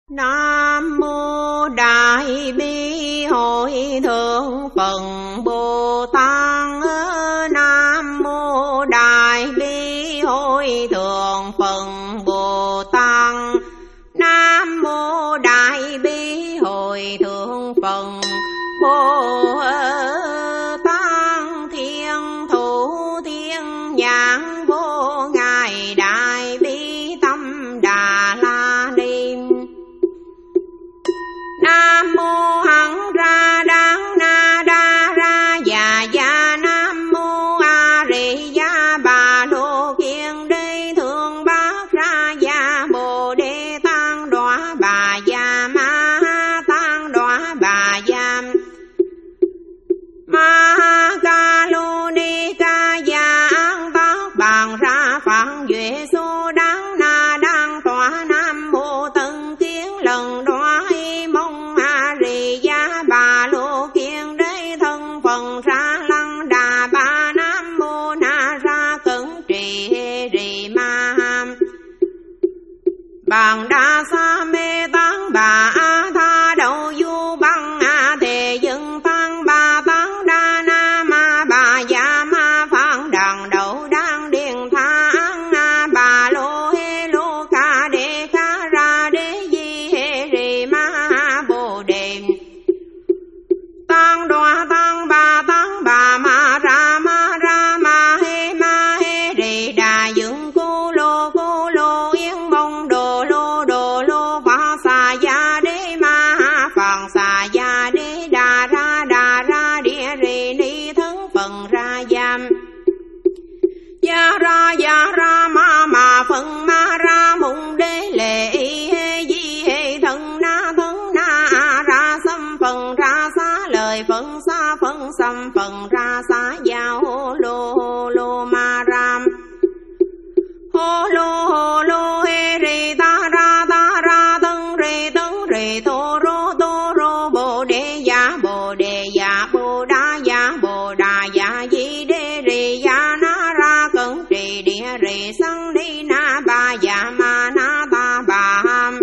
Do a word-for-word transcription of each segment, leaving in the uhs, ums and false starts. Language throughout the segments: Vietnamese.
Nam mô Đại Bi Hội Thượng Phật Bồ Tát. Nam mô Đại Bi Hội Thượng Phật Bồ Tát. Nam mô Đại Bi Hội Thượng Phật Bồ Tát. Thiên thủ thiên nhãn vô ngài Đại Bi Tâm Đà La Ni. Nam mô Hằng Ra Đăng Na Đa Ra Già Già. Nam mô A Ri Gia Bà Lô Kiên Đế Thượng Bát Ra Gia Bồ Đề Tăng Đọa Bà Già Ma Tăng Đọa Bà Già Ma Ca Lô Ni Ca Gia An Tát Bàn Ra Phạn Duệ Số Đăng Na Đăng Tọa. Nam mô Tân Kiến Lần Đoá Mong A Ri Gia Bà Lô Kiên Đế Thân Phần Ra Lăng Đà Ba. Nam mô Na Ra Cẩn Trì Hê Rì Ma Bàn Đa Sa Mê Tăng Bà A Tha Đậu Du Băng A Thề Dân Tăng Bà Tăng Đa Na Ma Bà Già Ma Phạn Đằng Đậu Đăng Điền Tha Ăn A Bà Lô Hê Lô Ca Đê Ca Ra Đế Di Hê Rì Ma Bồ Đề Tăng Đoa Tăng Bà Tăng Bà Ma Ra Ma Ra Ma Hê Ma Hê Rì Đà Dựng Cô Lô Cô Lô Yên Mông Đồ Lô Đồ Lô Phá Xà Gia Đế Ma Phạn Xà Gia Đế Đà Ra Đà Ra Địa Rì Ni Thân Phần Ra Giam Gia Ra Gia Ra Ma Ma Phần Ma Ra Mùng Đế Lệ Y Hê Di Hê Thân Na Thân Na Ra Xâm Phần Ra Xá Lời Phần Xá Phần Xâm Phần Ra Xá Gia Hô Lô Hô Lô Ma Ram Hô Lô Hô Lô Hê Rì Ta Ra Ta Ra Tân Rì Tân Rì Tô Rô Tô Rô Bồ Đề Gia Bồ Đề Gia Bồ Đá Gia Bồ Đà Gia Di Đê Rì Gia Na Ra Cẩn Trì Địa Rì Săng Đi Na Bà Gia Ma Na Ta Bà Ham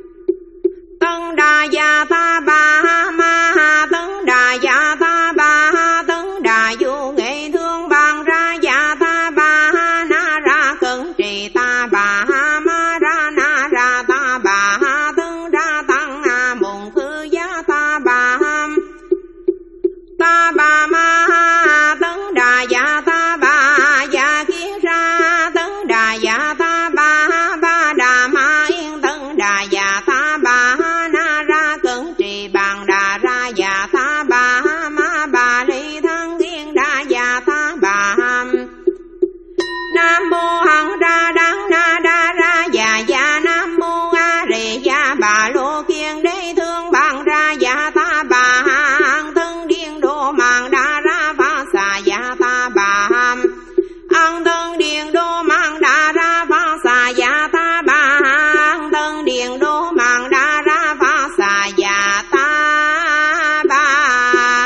Tân Đà Gia Ta Bà Ma Ha Tân Đà Gia Ta Bà Ha Tân Đà Du Nghệ Thương Bàn Ra Gia Ta Bà Ha Na Ra Cẩn Trì Ta Bà Ha Ma Ra Na Ra Ta Bà Ha Tân Ra Tăng Ha Mùng Khư Gia Ta Bà Ham Ta Bà Ma Ha Tân Đà Gia Ta Bà Gia Kiến Ra Tân Đà Gia Ta Bà Ha Ba Đà Ma Yên Tân Đà Gia Ta Bà Ha Na Ra Cẩn Trì Bàn Đà Ra Gia Ta Bà Ha Ma Bà Ly Thăng Yên Đà Gia Ta Bà Ham Nam mô Hằng Ra Đăng Na Đa Ra Già Già. Nam mô A Ri Gia Bà Lô Kiên Đế Thương Bàn Ra Gia Ta Bà Hằng Thân Điên Đô Màng Đa Ra Phá Xà Gia Ta Bà Ham Ăn Thân Điền Đô Màng Đa Ra Phá Xà Gia Ta Bà Hằng Thân Điền Đô Màng Đa Ra Phá Xà Gia Ta Bà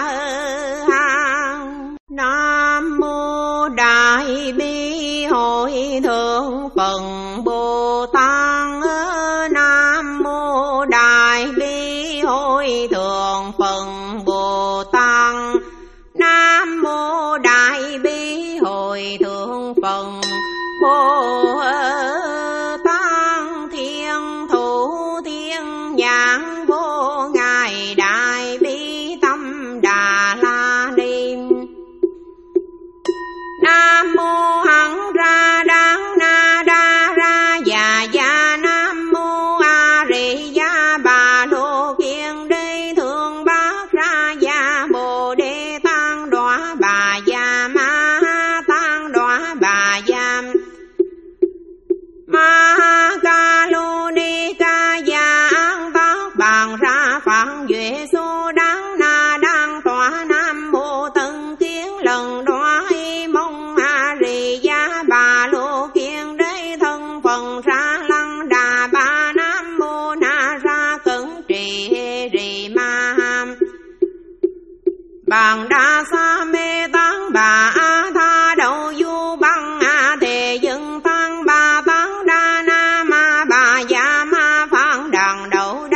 Hằng. Nam mô Đại Bi Hội Thượng Phật Bồ Tát. Nam mô Đại Bi Hội Thượng Phật Bồ Tát. Nam mô Đại Bi Hội Thượng Phật Bồ Tát. Thiên thủ thiên nhãn vô ngài Đại Bi Tâm Đà La Ni. Nam mô Hằng Ra Đăng Na Đa Ra Già Già. Nam mô A Ri Gia Bà Lô Kiên Đế Thượng Bát Ra Gia Bồ Đề Tăng Đọa Bà Già Ma Tăng Đọa Bà Già Ma Ca Lô Ni Ca Gia An Tát Bàn Ra Phạn Duệ Số Đăng Na Đăng Tọa. Nam mô Tân Kiến Lần Đoá Mong A Ri Gia Bà Lô Kiên Đế Thân Phần Ra Lăng Đà Ba. Nam mô Na Ra Cẩn Trì Hê Rì Ma Bàn Đa Sa Mê Tăng Bà A Tha Đậu Du Băng A Thề Dân Tăng Bà Tăng Đa Na Ma Bà Già Ma Phạn Đằng Đậu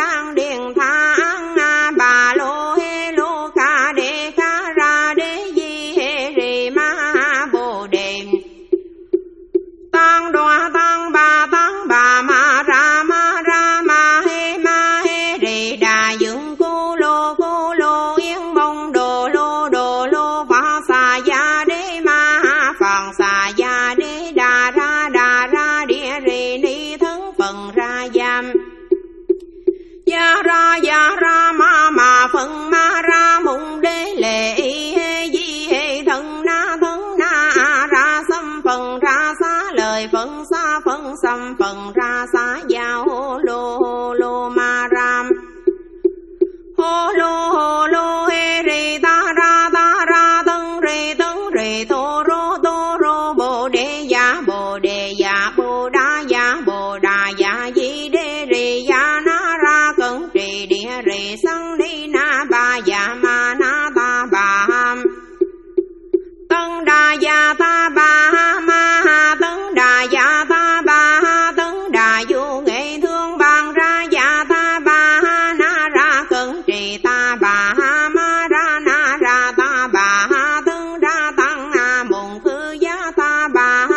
ra ya ra ma ma phần ma ra mùng đế lệ hê di hê thân na thân na ra xâm phần ra xá lời phần xa phần xâm phần ra xá giao hô lô hô lô ma ram hô lô hô lô hê rì ta ra ta ra tân rì tân rì tô rô tô rô bồ đề ya bồ đề ya bồ đa ya bồ đà ya di đê rì ya na ra cẩn trì địa rì sanh ni na ba ya ma na ta ba ham tân đà ya ta ba ma tân đà ya ta ba tân đà vô nghệ thương bằng ra ya ta ba na ra cẩn trì ta ba ma ra na ra ta ba tân ra tăng a mùng khư giá ta ba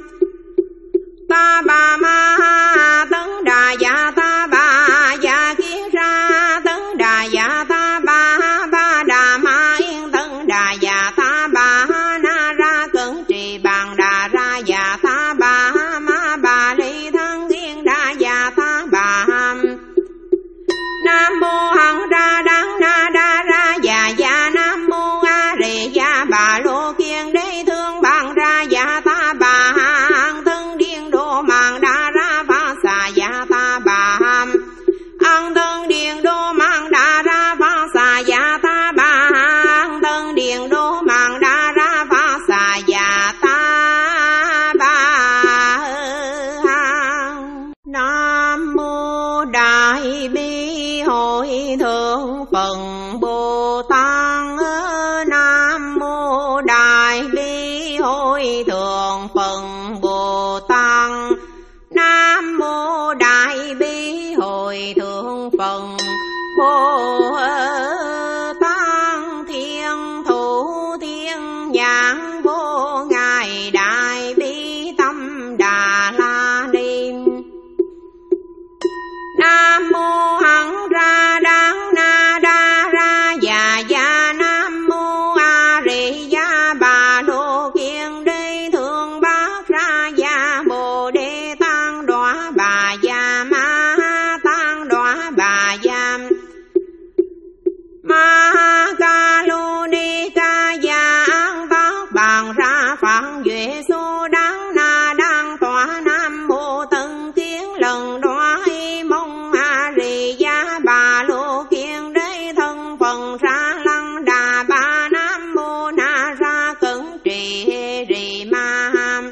ta ba ma tân đà ya ta ba ya kiến ra tân đà ya ta ba ba đà ma yên tân đà ya ta ba na ra cẩn trì bằng đà ra ya ta ba ma ba ly thân yên đà ya ta ba nam mô hằng ra đăng na đa ra ya ya nam mô a rì ya bà lô kiên đế thương bằng ra ya ta ba hằng thân điên đô mạng đa ra phá xà ya ta ba hằng thân điên đô mạng đa ra phá xà ya ta ba hằng thân điên đô mạng đa ra phá xà ya ta ba hằng. Nam mô đại bi hội thượng phật Bồ Tát. Nam mô đại bi hội thượng phật Bồ Tát. Nam mô đại bi hội thượng phật Bồ Tát. Thiên thủ thiên nhãn vô ngài đại bi tâm đà la ni. Nam mô hằng ra đăng na đa ra ya ya nam mô a rì ya bà đô kiên đế thương bát ra ya bồ đề tăng đọa bà ya ma tăng đọa bà ya ma ca lô ni ca ya an tác bằng ra phạn duệ số đắng na đăng tỏa nam mô tân kiến lần đoá mong a rì ya bà lô kiên đế thân phần ra lăng đà ba nam mô na ra cẩn trì hê rì ma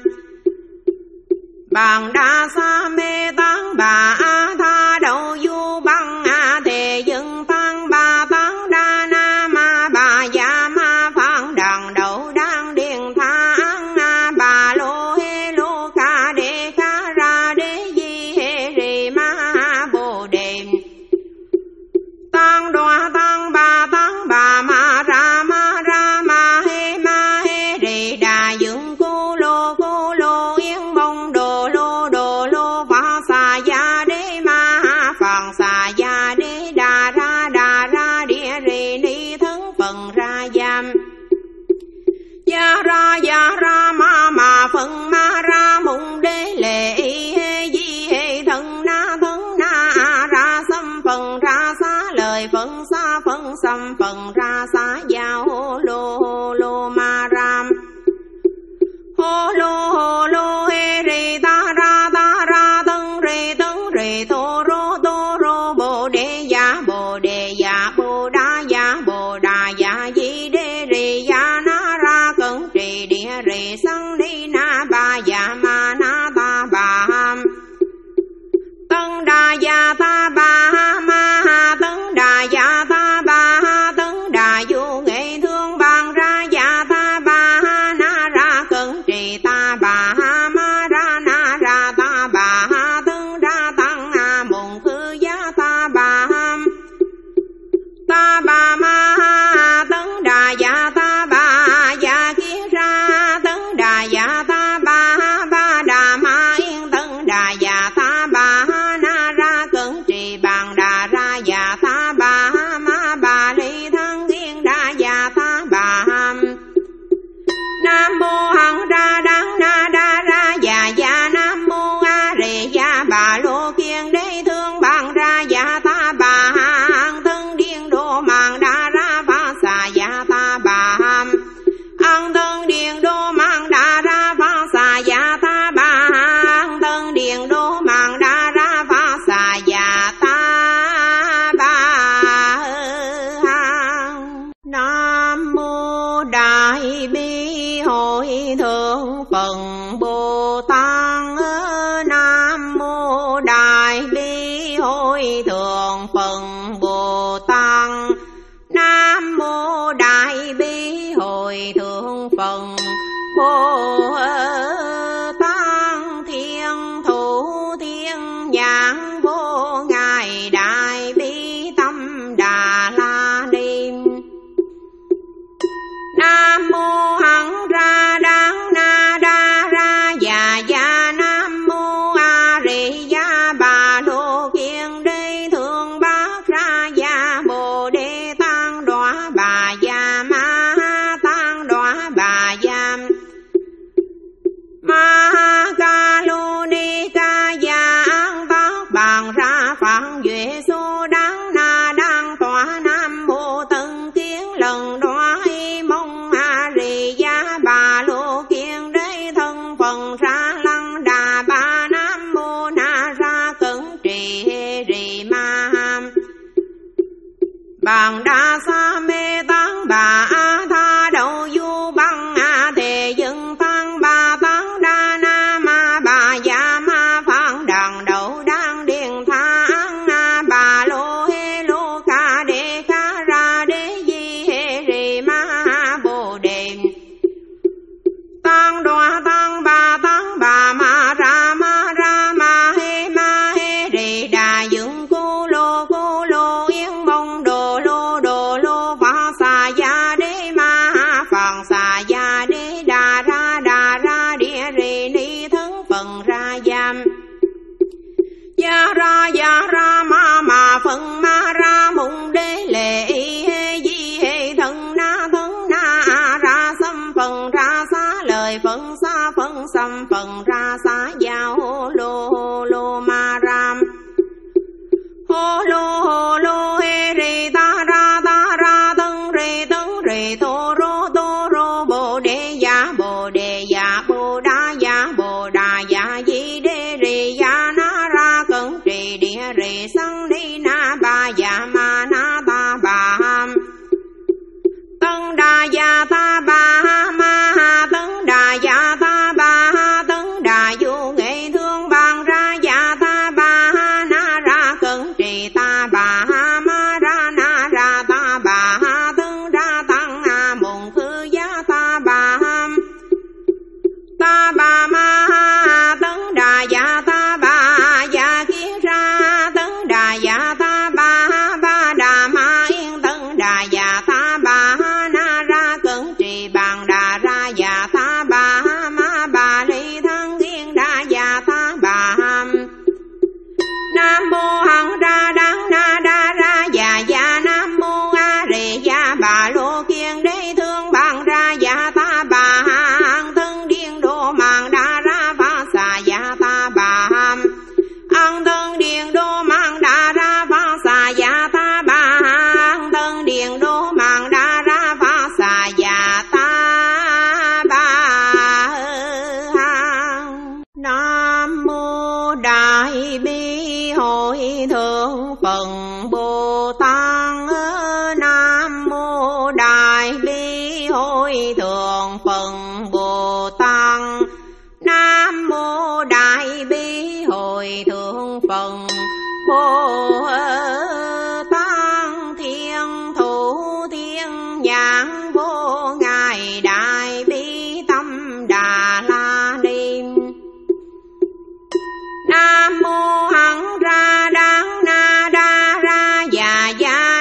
bằng đa sa mê tăng bà a tha đầu du băng a thề dân tăng ba tăng đa na ma bà ya ma phang đằng đầu đang điền tha ăn a bà lô hê lô ca đê ca ra đê di hê rì ma bồ đề tăng đoa tăng ba tăng bà ma ra ma ra ma hê ma hê rì đà dựng cô lô cô lô yên bông đồ lô đồ lô phá xà ya đế ma phàng xà ya đế đà ra đà ra địa rì ni thân phần ra giam ya ra ya ra ma ma phần ma ra mùng đế lệ hê di hê thân na thân na ra xâm phần ra xá lời phần xa phần xâm phần ra xá giao hô lô hô lô ma ram hô lô hô lô hê rì ta ra ta ra tân rì tân rì tô rô tô rô bồ đề ya bồ đề ya bồ đa ya bồ đà ya di đê rì ya na ra cẩn trì địa rì sanh ni na ba ya ma na ta ba tân đà ya ta ba ma tân đà ya ta ba tân đà vô nghệ thương bằng ra ya ta ba na ra cẩn trì ta ba ma ra na ra ta ba tân ra tăng a mùng khư giá ta ba ta ba ma tân đà ya ta ba ya kiến ra tân đà ya ta ba ba đà ma yên tân đà ya ta ba na ra cẩn trì bằng đà ra ya ta ba ma ba ly thân yên đà ya ta ba nam mô hằng ra đăng na đa ra ya ya nam mô a rì ya bà lô kiên đế thương bằng ra ya ta ba thượng phần Bồ Tát. Nam mô Đại Bi Hội Thượng Phần Bồ Tát Thiên Thủ Thiên Nhãn Vô Ngài Đại Bi Tâm Đà La Ni. Nam mô Hằng Ra Đăng Na Đa Ra Già Già. Nam mô A Rì Gia Bà Lô Kiên Đế Thượng Bát Ra Gia Bồ Đề Tăng Đọa Bà Gia Ma Tăng Đọa Bà Gia Ma Ca Lô Ni Ca Gia An Tát Bàn Ra Phạn Duệ Số Đăng Na Đăng Tọa. Nam mô Tân Kiến Lần Đoá Y Mong A Rì Gia Bà Lô Kiên Đế Thân Phần Ra Lăng Đà Ba. Nam mô Na Ra Cẩn Trì Hê Rì Ma Bàn Đa Sa Mê Tăng Bà A Tha Đậu Du Băng A Thề Dân Tăng Bà Tăng Đa Na Ma Bà Gia Ma Phạn Đằng Đậu Đăng Điền Tha Ăn A Bà Lô Hê Lô Ca Đê Ca Ra Đế Di Hê Rì Ma Bồ Đề Tăng Đoa Tăng Bà Tăng Bà Ma Ra Ma Ra Ma Hê Ma Hê Rì Đà Dựng Cô Lô Cô Lô Yên Mông Đồ Lô Đồ Lô Phá Xà Gia Đế Ma Phạn Xà Gia Đế Đà Ra Đà Ra Địa Rì Ni Thân Phần Ra Giam Gia Ra Gia Ra Ma Ma Phần Ma Ra Mùng Đế Lệ Y Hê Di Hê Thân Na Thân Na Ra Xâm Phần Ra Xá Lời Phần Xá Phần Xâm Phần Ra Xá Gia Hô Lô Hô Lô Ma Ram Hô Lô Hô Lô Hê Rì Ta Ra Ta Ra Tân Rì Tân Rì Tô Rô Tô Rô Bồ Đề Gia Bồ Đề Gia Bồ Đá Gia Bồ Đà Gia Di Đê Rì Gia Na Ra Cẩn Trì Địa Rì Săng Ni Na Ba Gia Ma Na Ta Bà Ham Tân Đà Gia Ta Bà Ma Tân Đà Gia Ta Bà Tân Đà Vô Nghệ Thương Bàn Ra Gia Ta Bà Na Ra Cẩn Trì Ta Bà Ma Ra Na Ra Ta Bà Tân Đa Tăng A Mùng Khư Gia Ta Bà Ta Bà Ma Tân Đà Gia Ta Bà Gia Kiến Ra Tân Đà Gia Ta Bà Ba Đà Ma Yên Tân Đà Gia Ta Bà Na Ra Cẩn Trì Bàn Đà Ra Gia Ta Bà Ma Bà Ly Thân Yên Đà Gia Ta Bà Nam mô Hằng Ra Đăng Na Đa Ra Già Già. Nam mô A Rì Gia Bà Lô Kiên Đế Thương Bàn Ra Gia Ta Bà An Thân Điên Đô Mạng Đà Ra Phá Xà Gia Ta Bà An Thân Điên Đô Mạng Đà Ra Phá Xà Gia Ta Bà An Thân Điên Đô Mạng Đà Ra Phá Xà Gia Ta Bà. Nam mô Đại Bi Hội Thượng Phần Bồ Tát. Nam mô Đại Bi Hội Thượng Phần Bồ Tát. Nam mô Đại Bi Hội Thượng Phần Bồ Tát Thiên Thủ Thiên Nhãn Vô Ngài Đại Bi Tâm Đà La Ni. Nam mô Hằng Ra Đăng Na Đa Ra Già Già.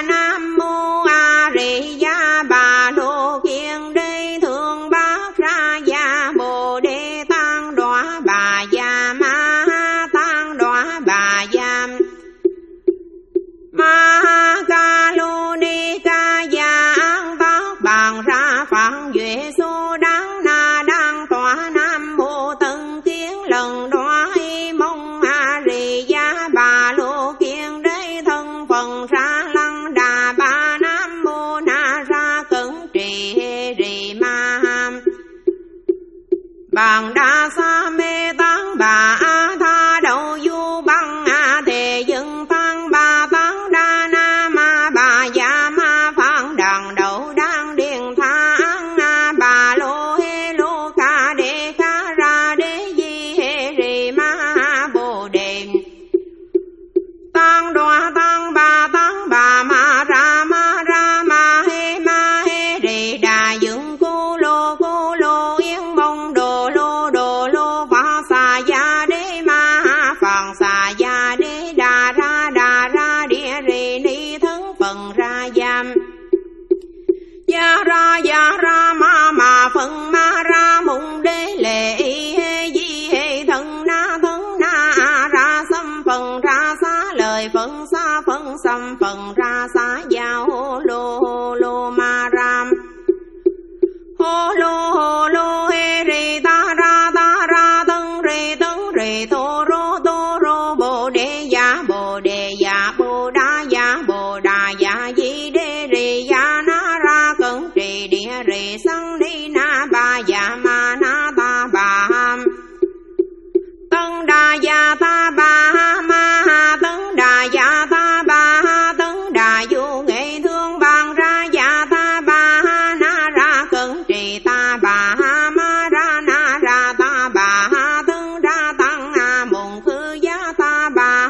phân xăm phần ra xá giao hô lô hô lô ma ram hô lô hô lô hê rì ta ra ta ra tân rì tân rì thô rô tô rô bồ đề ya bồ đề ya bồ đa ya bồ đà ya di đê rì ya na ra cẩn trì địa rì sanh đi na ba ya ma na ta ba ham tân đà ya ta ba ma ha tân đà ya ta ba tân đà vô nghệ thương bằng ra ya ta ba na ra cẩn trì ta ba ma ra na ra ta ba tân đa tăng a mộng khư giá ta ba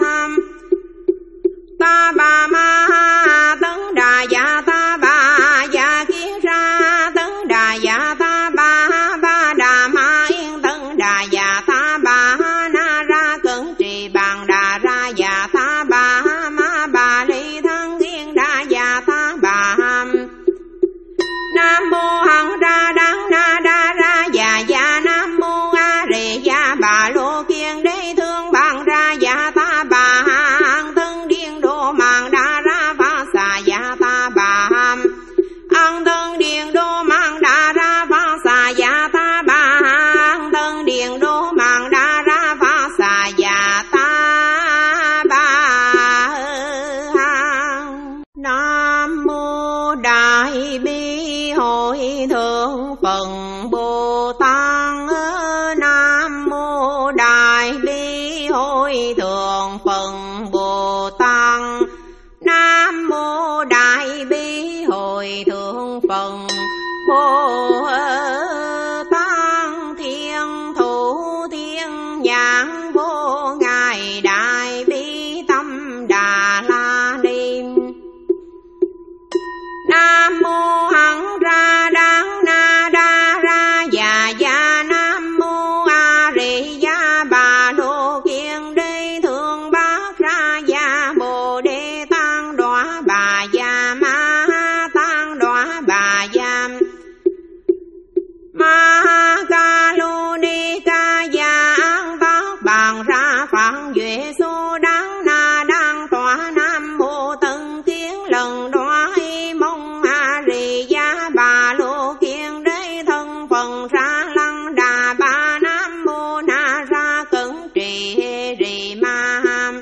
ta ba ma tân đà ya ta ba ya kiến ra tân đà ya ta ba ba đà ma yên tân đà ya ta ba na ra cẩn trì bằng đà ra ya ta ba ma ba ly thân yên đà ya ta ba nam mô hằng ra đăng na đa ra ya ya nam mô a rê ya bà lô kiên đế thương bằng ra ya ta ba hằng thân điên đô mạng đa ra phá xà ya ta ba hằng thân điên đô mạng đa ra phá xà ya ta ba hằng thân điên đô mạng đa ra phá xà ya ta ba hằng. Nam mô đại bi hội thượng phật Bồ Tát. Nam mô đại bi hội thượng phật Bồ Tát. Nam mô đại bi hội thượng phật Bồ Tát. Thiên thủ thiên nhãn vô ngài đại bi tâm đà la ni. Nam mô hằng ra đăng na đa ra ya ya nam mô a rê ya bà lô kiên đế thương bát ra ya bồ đề tăng đọa bà ya ma tăng đọa bà ya ma ca lô ni ca ya an tát bằng ra phạn duệ số đắng na đăng tỏa nam mô tân kiến lần đoá mong a rê ya bà lô kiên đế thân phần ra lăng đà ba nam mô na ra cẩn trì hê rì ma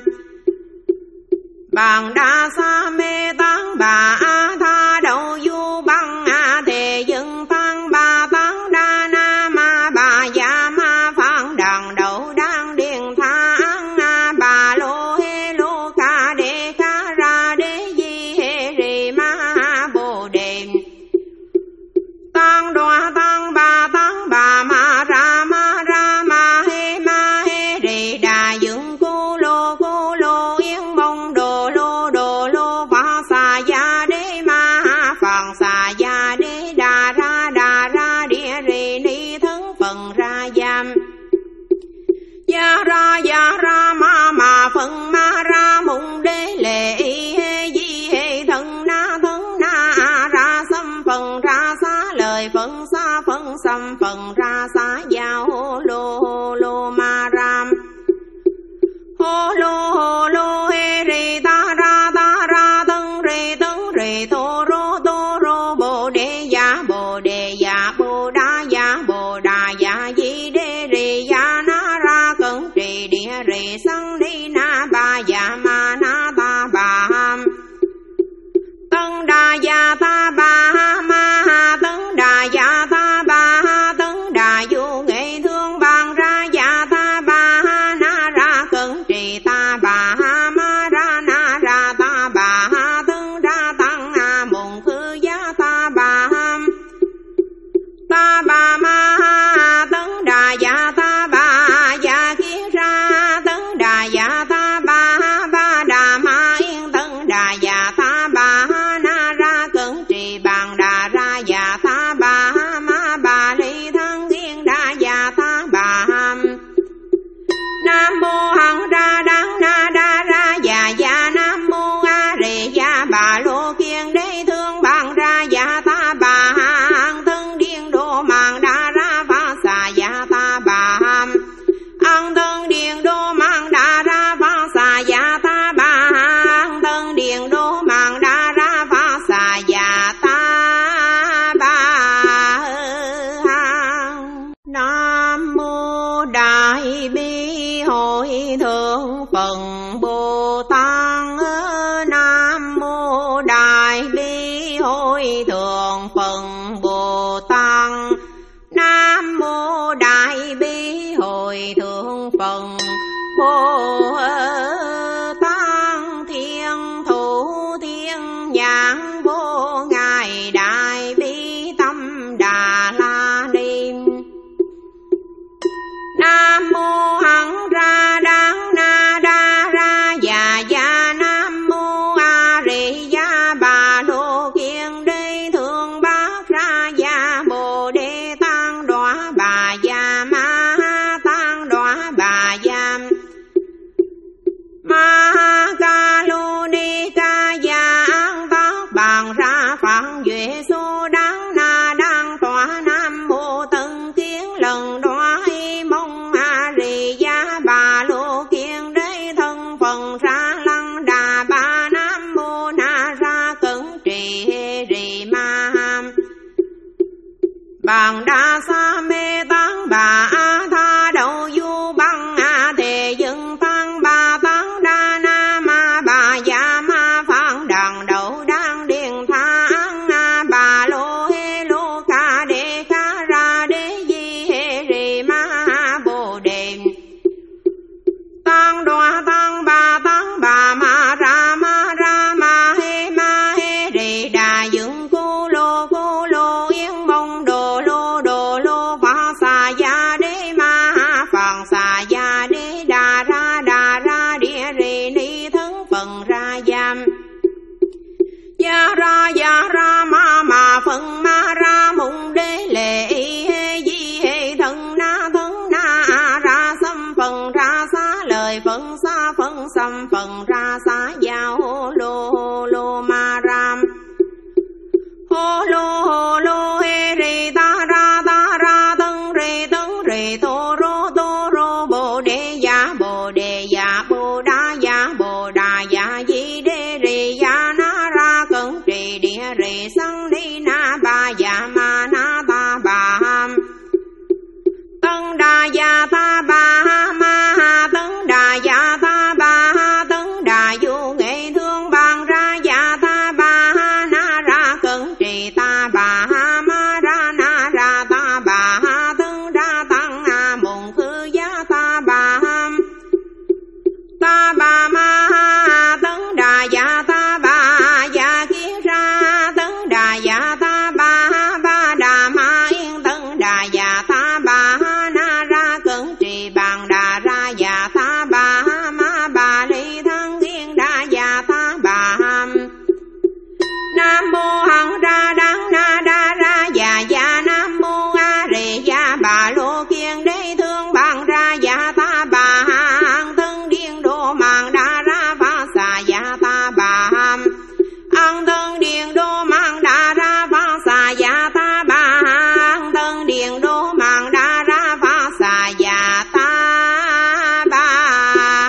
bằng đa sa mê tăng bà a tha đầu du băng a thề dân tăng ba tăng đa na ma bà ya ma phán đằng đầu đang điền tha a bà lô hê lô ca đê ca ra đế di hê rì ma bồ đề tăng đoa tăng ba tăng bà ma ra ma ra ma hê ma hê rì đà dựng cô lô cô lô yên mong đồ lô đồ lô phá xà ya đế ma phàn xà ya đế đà ra đà ra địa rì ni thân phần ra giam ya ra ya ra ma ma phần ma ra mùng đế lệ hê di hê thân na thân na ra xâm phần ra xá lời phần xa phần xâm phần ra xá giao hô lô hô lô ma ram hô lô hô lô hê rì ta ra ta ra tân rì tân rì thô rô tô rô bồ đề ya bồ đề ya bồ đa ya bồ đà ya di đê rì ya na ra cẩn trì địa rì sanh đi na ba ya ma na ta ba tân đà ya ta ba ma tân đà ya ta ba tân đà vô nghệ thương bằng ra ya ta ba na ra cẩn trì ta ba ma ra na ra ta ba tân đa tăng a mộng khư giá ta ba ta ba ma tân đà ya ta ba ya kiến ra tân đà ya ta ba ba đà ma yên tân đà ya ta ba na ra cẩn trì bằng đà ra ya ta ba ma ba ly thân yên đà ya ta ba. Nam mô hằng ra đăng na đa ra ya ya nam mô a rê ya bà lô kiên đế thương bằng ra ya ta ba hằng thân điên đô mạng đa ra phá xà ya ta ba hằng thân điên đô mạng đa ra phá xà ya ta ba hằng thân nhãn vô ngài đại bi tâm Đà La Ni. Nam mô hằng ra đắng na đa ra già già. Nam mô a Di Đà Bà Lô Kiên Đi Thượng Bát Ra Gia Bồ Đề Tăng Đọa Bà Gia Ma Ha Tăng Đọa Bà Gia Ma Ha Ca Lô Ni Ca Gia An Tát Bàn Ra Phạn Duệ Số Đắng Na Đăng Tọa. Nam mô Tân Kiến Lần Đoá Y Mong A Di Đà Bà Lô Kiên Đế Thân Phần Ra Lăng Đà Ba. Nam mô Na Ra Cẩn Trì Hê Rì Ma Ham Bàn Đa Sa Mê Tăng Bà A Tha Đậu Du Băng A Thề Dân Tăng Bà Tăng Đa Na Ma Bà Gia Ma Phạn Đằng Đậu Đăng Điền Tha Ăn A Bà Lô Hê Lô Ca Đê Ca Ra Đế Di Hê Rì Ma Bồ Đề Tăng Đoa Tăng Bà Tăng Bà Ma Ra Ma Ra Ma Hê Ma Hê Rì Đà Dựng Cô Lô Cô Lô Yên Mông Đồ Lô Đồ Lô Phá Xà Gia Đế Ma Phạn Xà Gia Đế Đà Ra Đà Ra Địa Rì Ni Thân Phần Ra Giam Gia Ra Gia Ra Ma Ma Phần Ma Ra Mùng Đế Lệ Y Hê Di Hê Thân Na Thân Na Ra Xâm Phần Ra Xá Lời Phần Xá Phần Xâm Phần Ra Xá Gia Hô Lô Hô Lô Ma Ram Hô Lô Hô Lô Hê Rì Ta Ra Ta Ra Tân Rì Tân Rì Tô Rô Tô Rô Bồ Đề Gia Bồ Đề Gia Bồ Đà Gia Bồ Đà Gia Di Đê Rì Gia Na Ra Cẩn Trì Địa Rì Săng Ni Na Ba Gia Ma Na Ta Bà Ham Tân Đà Gia Ta Bà Ma Ha Tân Đà Gia Ta Bà Tân Đà Du Nghệ Thương Bàn Ra Gia Ta Bà Na Ra Cẩn Trì Ta Bà Ma Ra Na Ra Ta Bà Tân Đà Tăng A Mùng Khư Gia Ta Bà Ta Bà Ma Tân Đà Gia Ta Bà Gia Kiến Ra Tân Đà Gia Ta Bà Ba Đà Ma Yên Tân Đà Gia Ta Bà Na Ra Cẩn Trì Bàn Đà Ra Gia Ta Bà Ma Bà Ly Thân Yên Đà Gia Ta Bà Nam mô hằng ra đắng na đa ra già già. Nam mô a Di Đà Bà Lô Kiên Đế Thương Bàn Ra Gia Ta Bà An Thân Điên Đô Mạng Đà Ra Phá Xà Gia Ta Bà An Thân Điên Đô Mạng Đà Ra Phá Xà Gia Ta Bà An Thân Điên Đô Mạng Đà Ra Phá Xà Gia Ta Bà.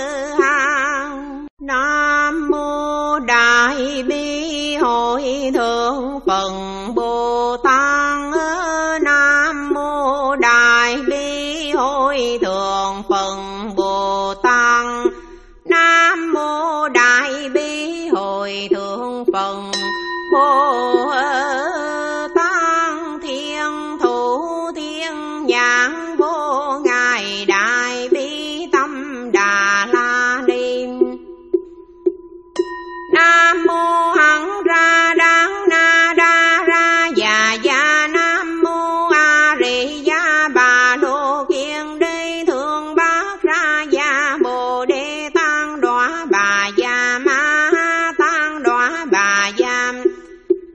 Nam mô Đại Bi Hội Thượng Phật Bồ Tát. Nam mô Đại Bi Hội Thượng Phật Bồ Tát. Nam mô Đại Bi Hội Thượng Phật Bồ Tát. Thiên Thủ Thiên Nhãn Vô Ngài Đại Bi Tâm Đà La Ni. Nam mô hằng ra đắng na đa ra già già. Nam mô a Di Đà Bà Lô Kiên Đế Thượng Bát Ra Gia Bồ Đề Tăng Đọa Bà Gia Ma Ha Tăng Đọa Bà Gia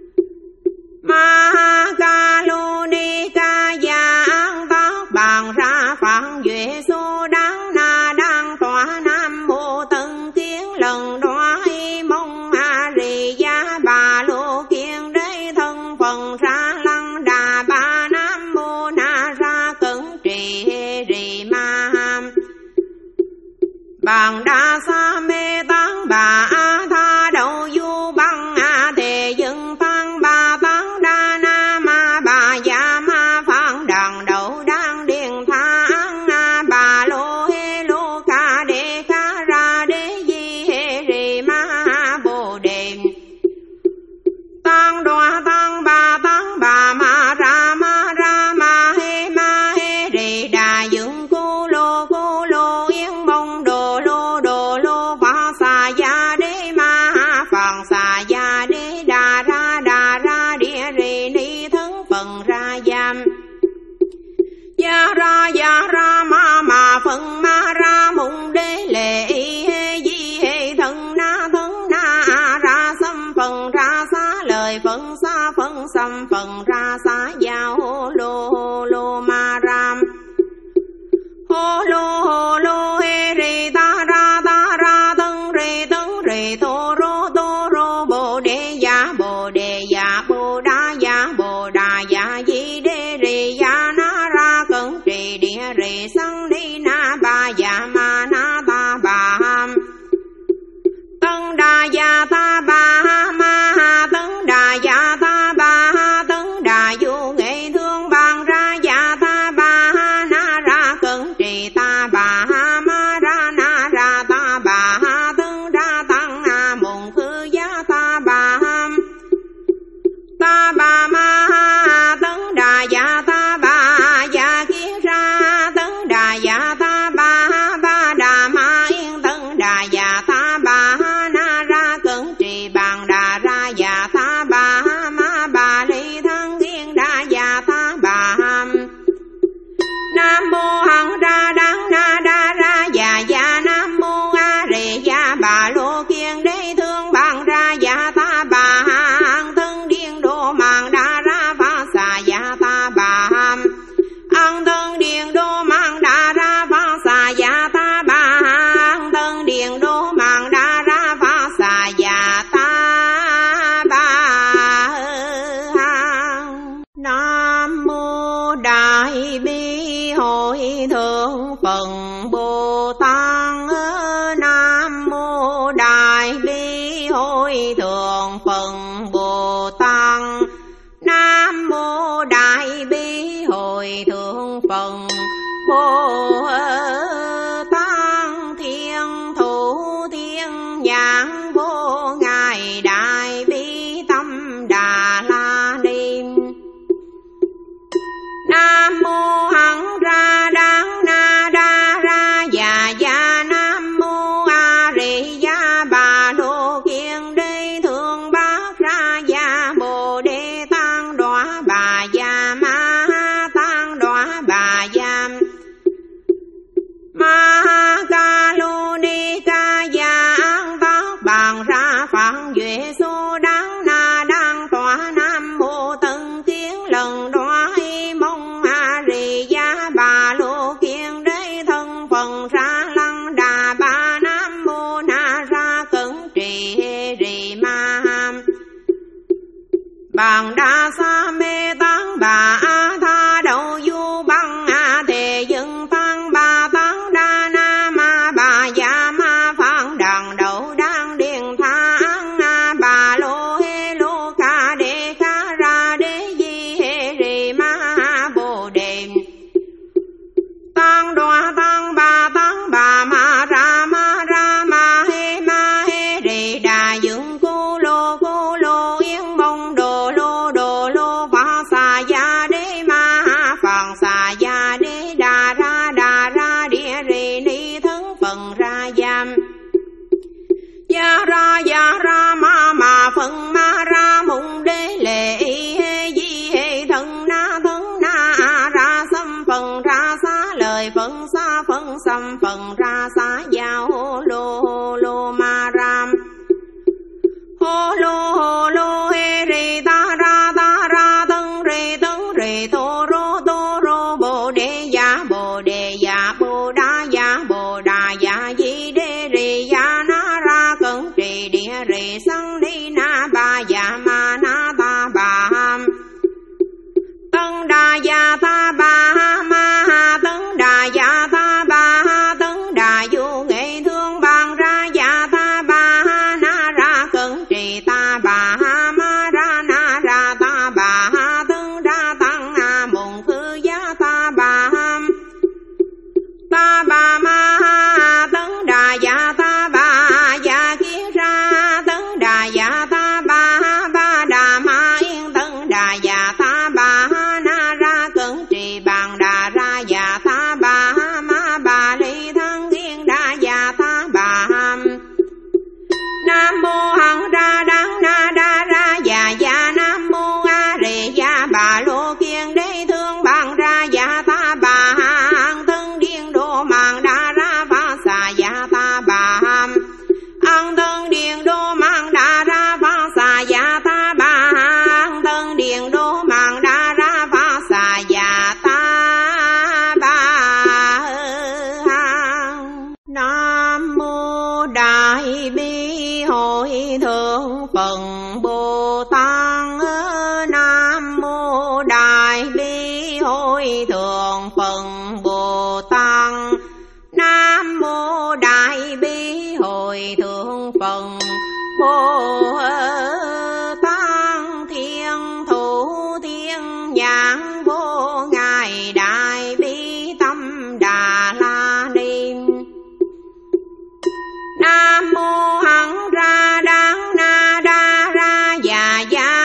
thượng Phật Bồ Tát. Nam mô Đại Bi Hội Thượng Phật Bồ Tát. Thiên thủ thiên nhãn vô ngài Đại Bi Tâm Đà La Ni. Nam mô Hằng Ra Đăng Na Đa Ra Già Già. Nam mô A Rì Gia Bà Lô Kiên Đế Thượng Bát Ra Gia Bồ Đề Tăng Đọa Bà Gia Ma Tăng Đọa Bà Gia Ma Ca Lô Ni Ca Gia An Tát Bàn Ra Phạn Duệ Số Đăng Na Đăng Tọa. Nam mô Tân Kiến Lần Đoá Mong A Rì Gia Bà Lô Kiên Đế Thân Phần Ra Lăng Đà Ba. Nam mô Na Ra Cẩn Trì Hê Rì Ma Bàn Đa Sa Mê Tăng Bà A Tha Đậu Du Băng A Thề Dân Tăng Bà Tăng Đa Na Ma Bà Gia Ma Phạn Đằng Đậu Đăng Điền Tha Ăn A Bà Lô Hê Lô Ca Đê Ca Ra Đế Di Hê Rì Ma Bồ Đề Tăng Đoa Tăng Bà Tăng Bà Ma Ra Ma Ra Ma Hê Ma Hê Rì Đà Dựng Cô Lô Cô Lô Yên Mông Đồ Lô Đồ Lô Phá Xà Gia Đế Ma Phạn Xà Gia Đế Đà Ra Đà Ra Địa Rì Ni Thân Phần Ra Giam Gia Ra Gia Ra Ma Ma Phần Ma Ra Mùng Đế Lệ Y Hê Di Hê Thân Na Thân Na Ra Xâm Phần Ra Xá Lời Phần Xá Phần Xâm Phần Ra Xá Gia Hô Lô Hô Lô Ma Ram Hô Lô Hô Lô Hê Rì Ta Ra Ta Ra Tân Rì Tân Rì Tô Rô Tô Rô Bồ Đề Gia Bồ Đề Gia Bồ Đà Gia Bồ Đà Gia Di Đê Rì Gia Na Ra Cẩn Trì Địa Rì Săng Đi Na Ba Gia Ma Na Ta Bà Ham Tân Đà Gia Ta Bà Ma Ha Tân Đà Gia Ta Bà Ha Tân Đà Du Nghệ Thương Bàn Ra Gia Ta Bà Ha Na Ra Cẩn Trì Ta Bà Ha Ma Ra Na Ra Ta Bà Ha Tân Đa Tăng Na Mùng Khư Gia Ta Bà Ham Ta Bà Ma Ha Tân Đà Gia Ta Bà Gia Kiến Ra Tân Đà Gia Ta Bà Ha Ta Đà Ma Yên Tân Đà Gia Ta Bà Ha Na Ra Cẩn Trì Bàn Đà Ra Gia Ta Bà Ha Ma Bà Ly Thân Yên Đà Gia Ta Bà Ham Nam mô Hằng Ra Đăng Na Đa Ra Già Già. Nam mô A Rì Gia Bà Lô Kiên Đế Thương Bàn Ra Gia Ta Bà Hằng Thân Điên Đô Mạng Đà Ra Phá Xà Gia Ta Bà Ham Ăn Thân Điền Đô Mạng Đà Ra Phá Xà Gia Ta Bà Hằng Thân Điền Đô Mạng Đà Ra Phá Xà Gia Ta Bà Hằng. Nam mô Đại Bi Hội Thượng Phật Bồ Tát. Nam mô Đại Bi Hội Thượng Phật Bồ Tát. Nam mô Đại Bi Hội Thượng Phật Bồ Tát. Thiên thủ thiên nhãn vô ngài Đại Bi Tâm Đà La Ni. Nam mô Hằng Ra Đăng Na Đa Ra Già Già.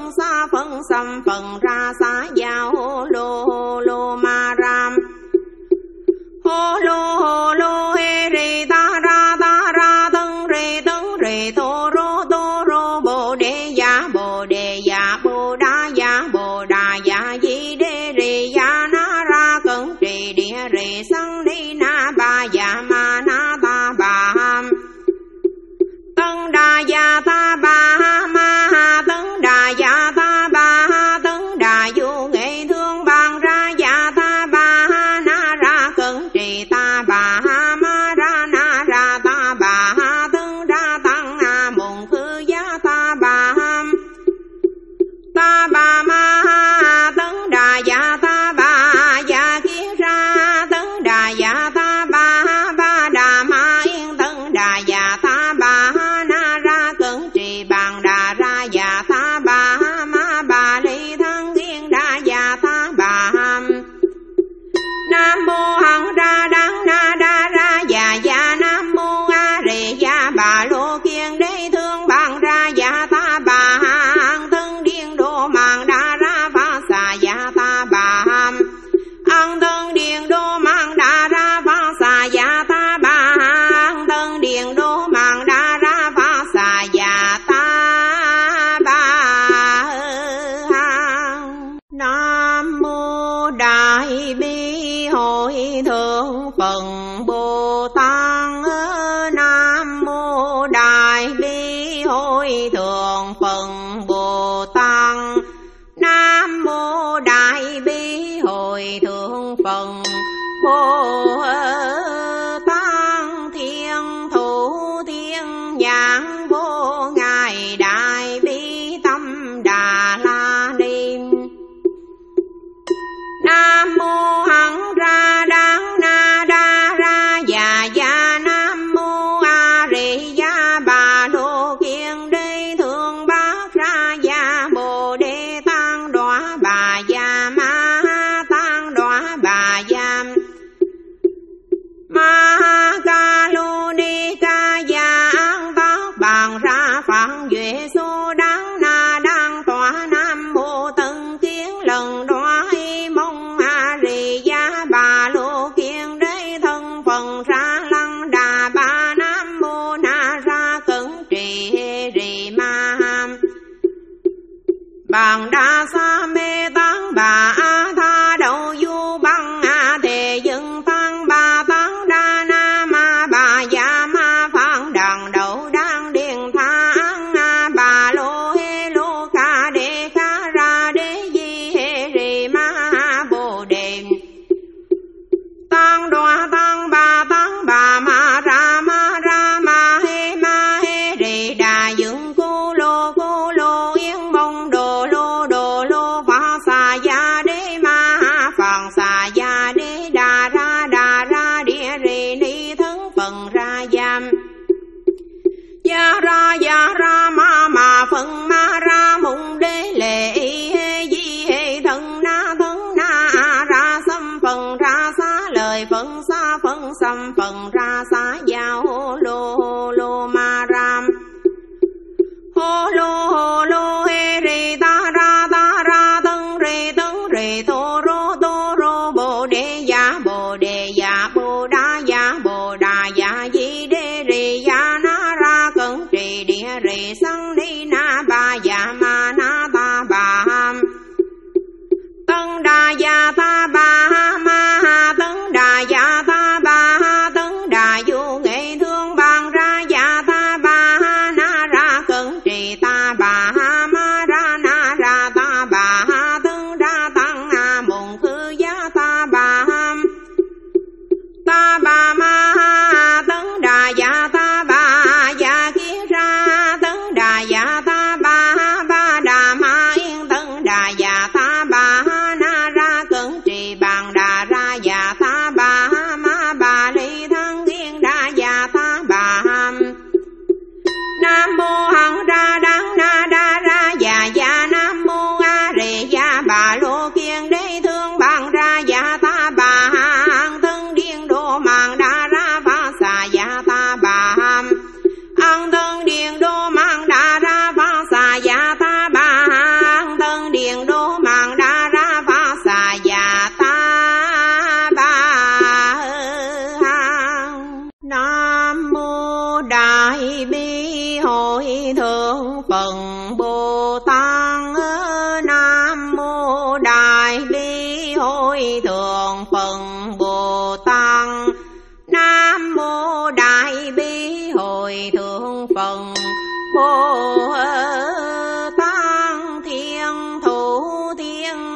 phân xa phân xăm phần ra xá giao hô lô hô lô ma ram hô lô hô lô hê rì ta ra ta ra tân rì tân rì tô rô tô rô bồ đề ya bồ đề ya bồ đa ya bồ đà ya di đê rì ya na ra cẩn trì địa rì sanh đi na ba ya ma na ta ba ham tân đà ya ta ba ma ha tân đà ya ta ba ha tân đà du nghệ thương bàn ra ya ta ba ha na ra cẩn trì ta ba ha ma ra na ra ta ba ha tân ra tăng ha mùng khư ya ta ba ha ta ba ma ha tân đà ya ta ba ya kia ra tân đà ya ta ba ha ba đà ma yên tân đà ya ta ba ha na ra cẩn trì bàn đà ra ya ta ba ha ma ba ly thân yên đà ya ta ba ha nam mô hằng ra đăng na đa ra ya ya nam mô a rê ya bà lô kiên đế thương bàn ra ya ta ba ha hằng thân điên đô mạng đa ra phá xà ya ta ba ha hằng thân điên đô mạng đa ra phá xà ya ta ba ha hằng thân điên đô mạng đa ra phá xà ya ta ba ha nam mô đại bi hội thượng phật bồ tát nam mô đại bi hội thượng phật bồ tát nam mô đại bi hội thượng phật bồ tát thiên thủ thiên nhãn vô ngài đại bi tâm đà la ni nam mô hằng ra đăng na đa ra ya ya nam mô a rê ya bà đô kiên đế thương bát ra ya bồ đề tăng đọa bà ya ma tăng đọa bà ya ma ca lô ni ca ya an tác bàn ra phạn duệ số đáng na đang tỏa nam mô tân kiến lần đoá y mong a rì ya bà lô kiên đế thân phần ra lăng đà ba nam mô na ra cẩn trì hê rì ma ham bàn đa sa mê tăng bà a tha đầu du băng a thề dân tăng ba tăng đa na ma bà ya ma phạn đằng đầu đang điền tha ăn a bà lô hê lô ca đê ca ra đế di hê rì ma bồ đề tăng đoa tăng ba tăng bà ma ra ma ra ma hê ma hê rì đà dựng cô lô cô lô yên mong đồ lô đồ lô phá xa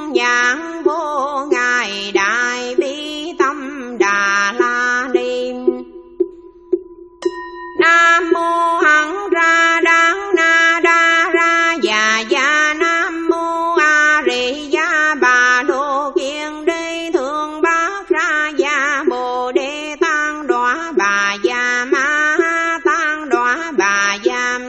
nhãn vô ngài đại bi tâm Đà La Ni. Nam mô Hằng Ra Đăng Na Đa Ra Già Già. Nam mô A Rì Gia Bà Lô Kiên Đế Thượng Bát Ra Gia Bồ Đề Tăng Đọa Bà Gia Ma Tăng Đọa Bà Gia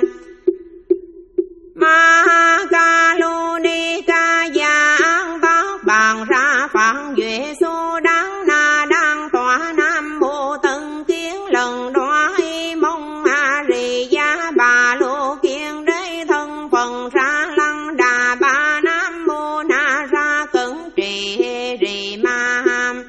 Ma Ca Lô Ni Ca Gia An Tát Bàn Ra Phạn Duệ Số Đăng Na Đăng Tọa. Nam mô Tân Kiến Lần Đoá Y Mong A Rì Gia Bà Lô Kiên Đế Thân Phần Ra Lăng Đà Ba. Nam mô Na Ra Cẩn Trì Hê Rì Ma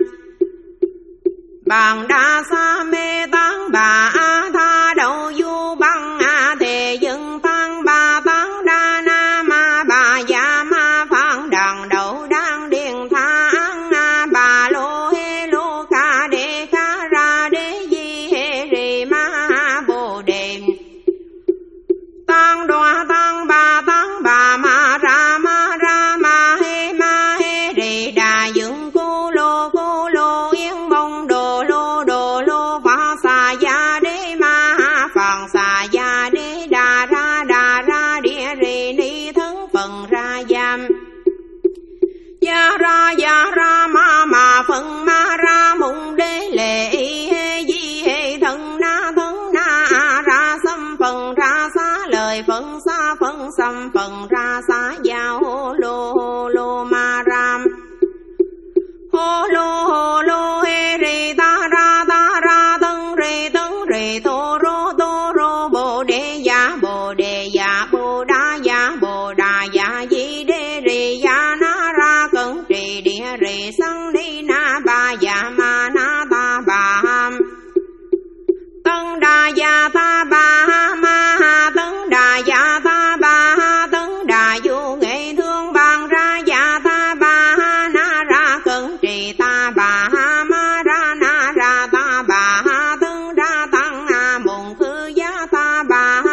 Bàn Đa Sa Mê Tăng Bà A Tha Đậu Du Băng A Thề Dân Tăng Bà Tăng Đa Na Ma Bà Gia Ma Phạn Đằng Đậu Đăng Điền Tha Ăn Na Bà Lô Hê Lô Ca Đê Ca Ra Đê Di Hê Rì Ma Bồ Đề Tăng Đoa Tăng Bà Tăng Bà Ma Ra Ma Ra Ma Hê Ma Hê Rì Đà Dựng Cô Lô Cô Lô Yên Bông Đồ Lô Đồ Lô Phá Xà Gia Đê Ma Phạn Xà Gia Đê Đà Ra Đà Ra Địa Rì Ni Thân Phần Ra Giam Gia Ra Gia Ra Ma Ma Phần Ma Ra Mùng Đế Lệ Y Hê Di Hê Thân Na Thân Na Ra Xâm Phần Ra Xá Lời Phần Xá Phần Xâm Phần Ra Xá Gia Hô Lô Hô Lô Ma Ram Hô Lô Hô Lô Hê Rì Ta Ra Ta Ra Tân Rì Tân Rì Tô Rô Tô Rô Bồ Đề Gia Bồ Đề Gia Bồ Đa Gia Bồ Đà Gia Di Đê Rì Gia Na Ra Cẩn Trì Địa Rì Săng Ni Na Ba Gia Ma Na Ta Bà Ham Tân Đà Gia Ta Bà Ma Tân Đà Gia Ta Bà Tân Đà Vô Nghệ Thương Bàn Ra Gia Ta Bà Na Ra Cẩn Trì Ta Bà Ma Ra Na Ra Ta Bà Tân Đa Tăng Na Mùng Khư Gia Ta Bà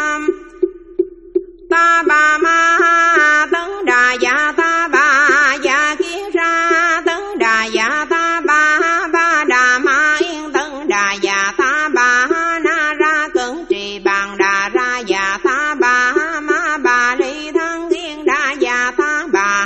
Ta Bà Ma Tân Đà Gia Ta Bà Gia Kiến Ra Tân Đà Gia Ta Bà Ba Đà Ma Yên Tân Đà Gia Ta Bà Na Ra Cẩn Trì Bàn Đà Ra Gia Ta Bà Ma Bà Ly Thân Yên Đà Gia Ta Bà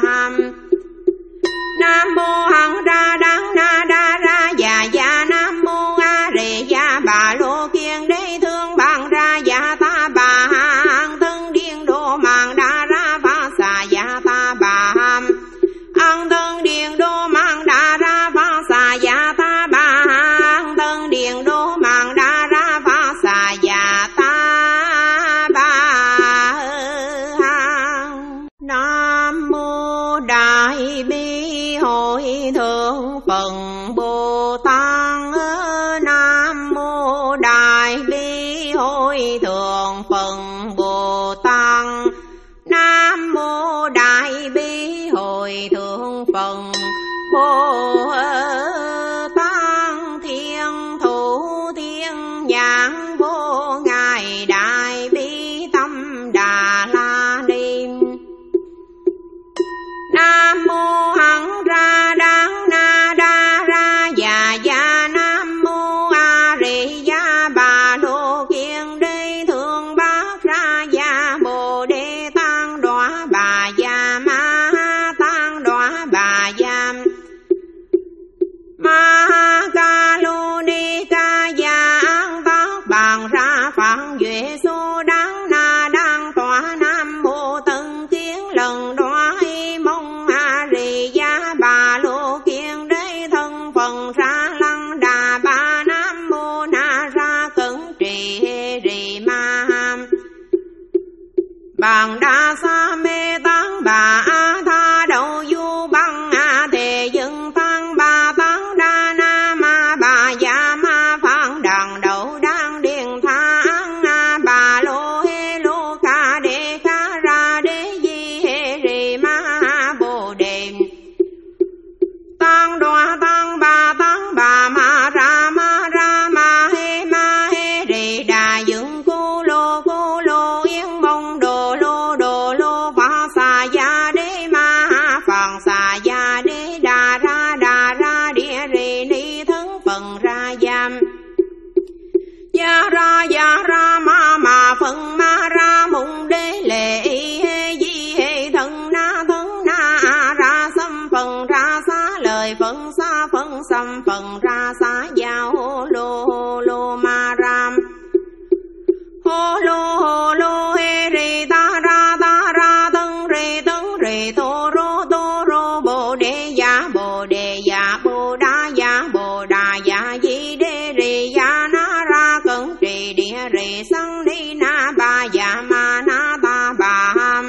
Nam mô Hằng Ra Đăng Na Đa Ra Già Già. Nam mô A Rì Gia Bà Lô Kiên Đế Thương Bàn Ra Gia Ta Bà An Thân Điên Đô Mạng Đà Ra Phá Xà Gia Ta Bà An Thân Điên Đô Mạng Đà Ra Phá Xà Gia Ta Bà An Thân Điên Đô Mạng Đà Ra Phá Xà Gia Ta Bà. Nam mô Đại Bi Hội Thượng Phật Bồ Tát. Nam mô Đại Bi Hội Thượng Phật Bồ Tát. Nam mô Đại Bi Hội Thượng Phật Bồ Tát. Thiên Thủ Thiên Nhãn Vô Ngài Đại Bi Tâm Đà La Ni. Nam mô Hằng Ra Đăng Na Đa Ra Già Già. Nam mô A Rì Gia Bà Lô Kiên Đế Thượng Bát Ra Gia Bồ Đề Tăng Đọa Bà Gia Ma Tăng Đọa Bà Gia xâm phần ra xá giao hô lô hô lô ma ram hô lô hô lô hê rì ta ra ta ra tân rì tân rì tô rô tô rô bồ đề ya bồ đề ya bồ đa ya bồ đà ya di đê rì ya na ra cẩn trì địa rì sanh đi na ba ya ma na ta bà ham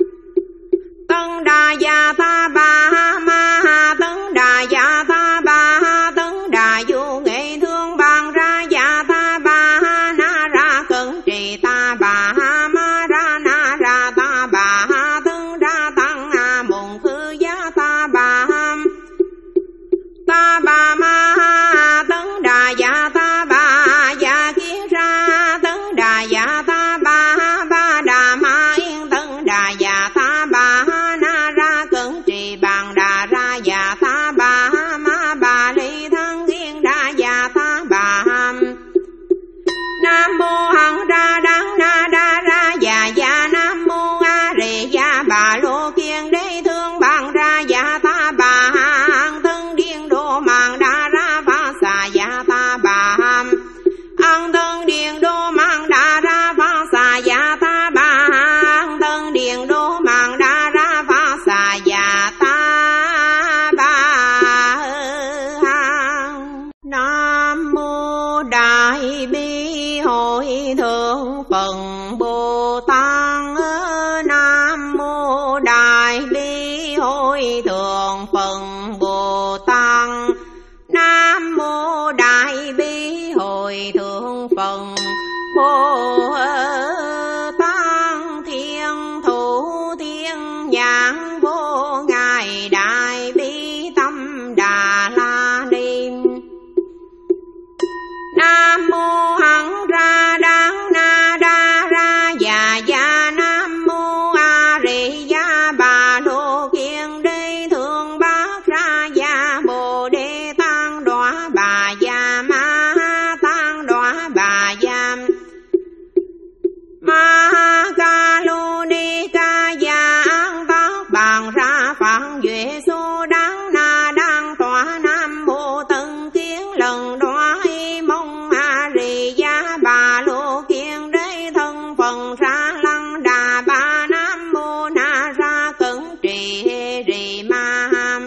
tân đà ya ta bà ma ha tân đà ya ta bà ha tân đà vô nghệ thương bằng ra ya ta bà ha na ra cẩn trì ta bà ha ma ra na ra ta bà ha tân đa tăng ha mùng khư giá ta bà ham ta bà ma ha tân đà ya ta bà ya kiến ra tân đà ya ta bà ha ba đà ma yên tân đà ya ta bà ha na ra cẩn trì bằng đà ra ya ta bà ha ma bà ly thân yên đà ya ta bà ham nam mô hằng ra đăng na đa ra ya ya nam mô a rì ya bà lô kiên đế thương bằng ra ya ta bà hằng thân điên đô mạng đa ra phá xà ya ta bà ham ăn thân điền đô mạng đa ra phá xà ya ta bà hằng thân điền đô mạng đa ra phá xà ya ta bà hằng nam mô đại bi hội thượng phật bồ tát nam mô đại bi hội thượng phật bồ tát nam mô đại bi hội thượng phật bồ tát thiên thủ thiên nhãn vô ngài đại bi tâm đà la ni nam mô hằng ra đăng na đa ra ya ya nam mô a rì ya bà lô kiên đế thương bát ra ya bồ đề tăng đọa bà ya ma tăng đọa bà ya ma ca lô ni ca ya an tát bằng ra phạn duệ số đắng na đăng tỏa nam mô tân kiến lần đoá mong a rì ya bà lô kiên đế thân phần ra lăng đà ba nam mô na ra cẩn trì hê rì ma ham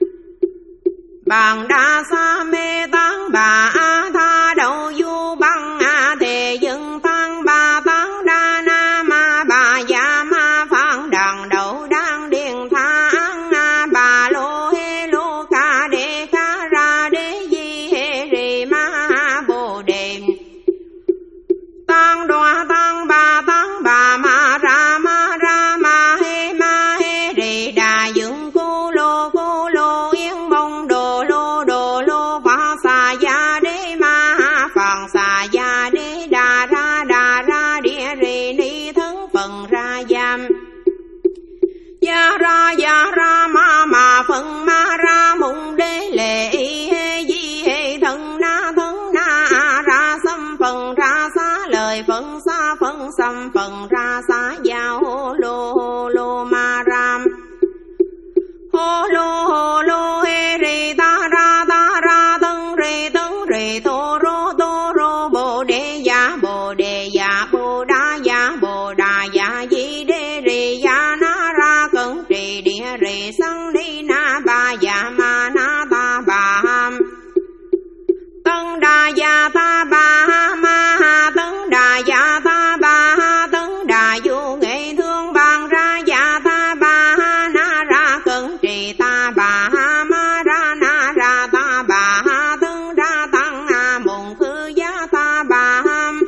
bằng đa sa mê tăng bà a tha đầu du băng a thề dân tăng bà tăng đa na ma bà ya ma phạn đằng đầu đang điền tha ăn a bà lô hê lô ca đê ca ra đế di hê rì ma bồ đề tăng đoa tăng bà tăng bà ma ra ma ra ma hê ma hê rì đà dựng cô lô cô lô yên mông đồ lô đồ lô phá xà ya đế ma phàn xà ya đế đà ra đà ra địa rì ni thân phần ra giam ya ra ya ra ma ma phần ma ra mùng đế lệ hê di hê thân na thân na ra xâm phần ra xá lời phần xa phần xâm phần ra xá giao hô lô hô lô ma ram hô lô hô lô hê rì ta ra ta ra tân rì tân rì tô rô tô rô bồ đề ya bồ đề ya bồ đa ya bồ đà ya di đê rì ya na ra cẩn trì địa rì sanh đi na ba ya ma na ta bà ham tân đà ya ta bà ma ha tân đà ya ta bà ha tân đà vô nghệ thương bằng ra ya ta bà na ra cẩn trì ta bà ma ra na ra ta bà tân đa tăng ha mùng khư giá ta bà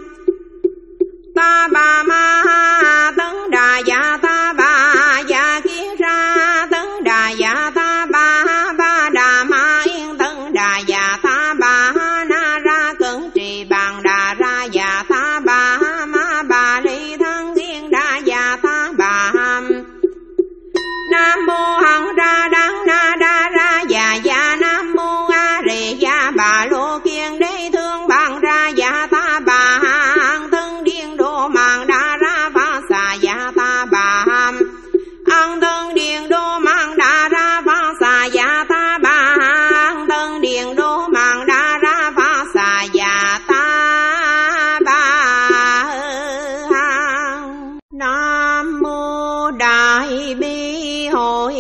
ta bà ma tân đà ya ta bà ya kiến ra tân đà ya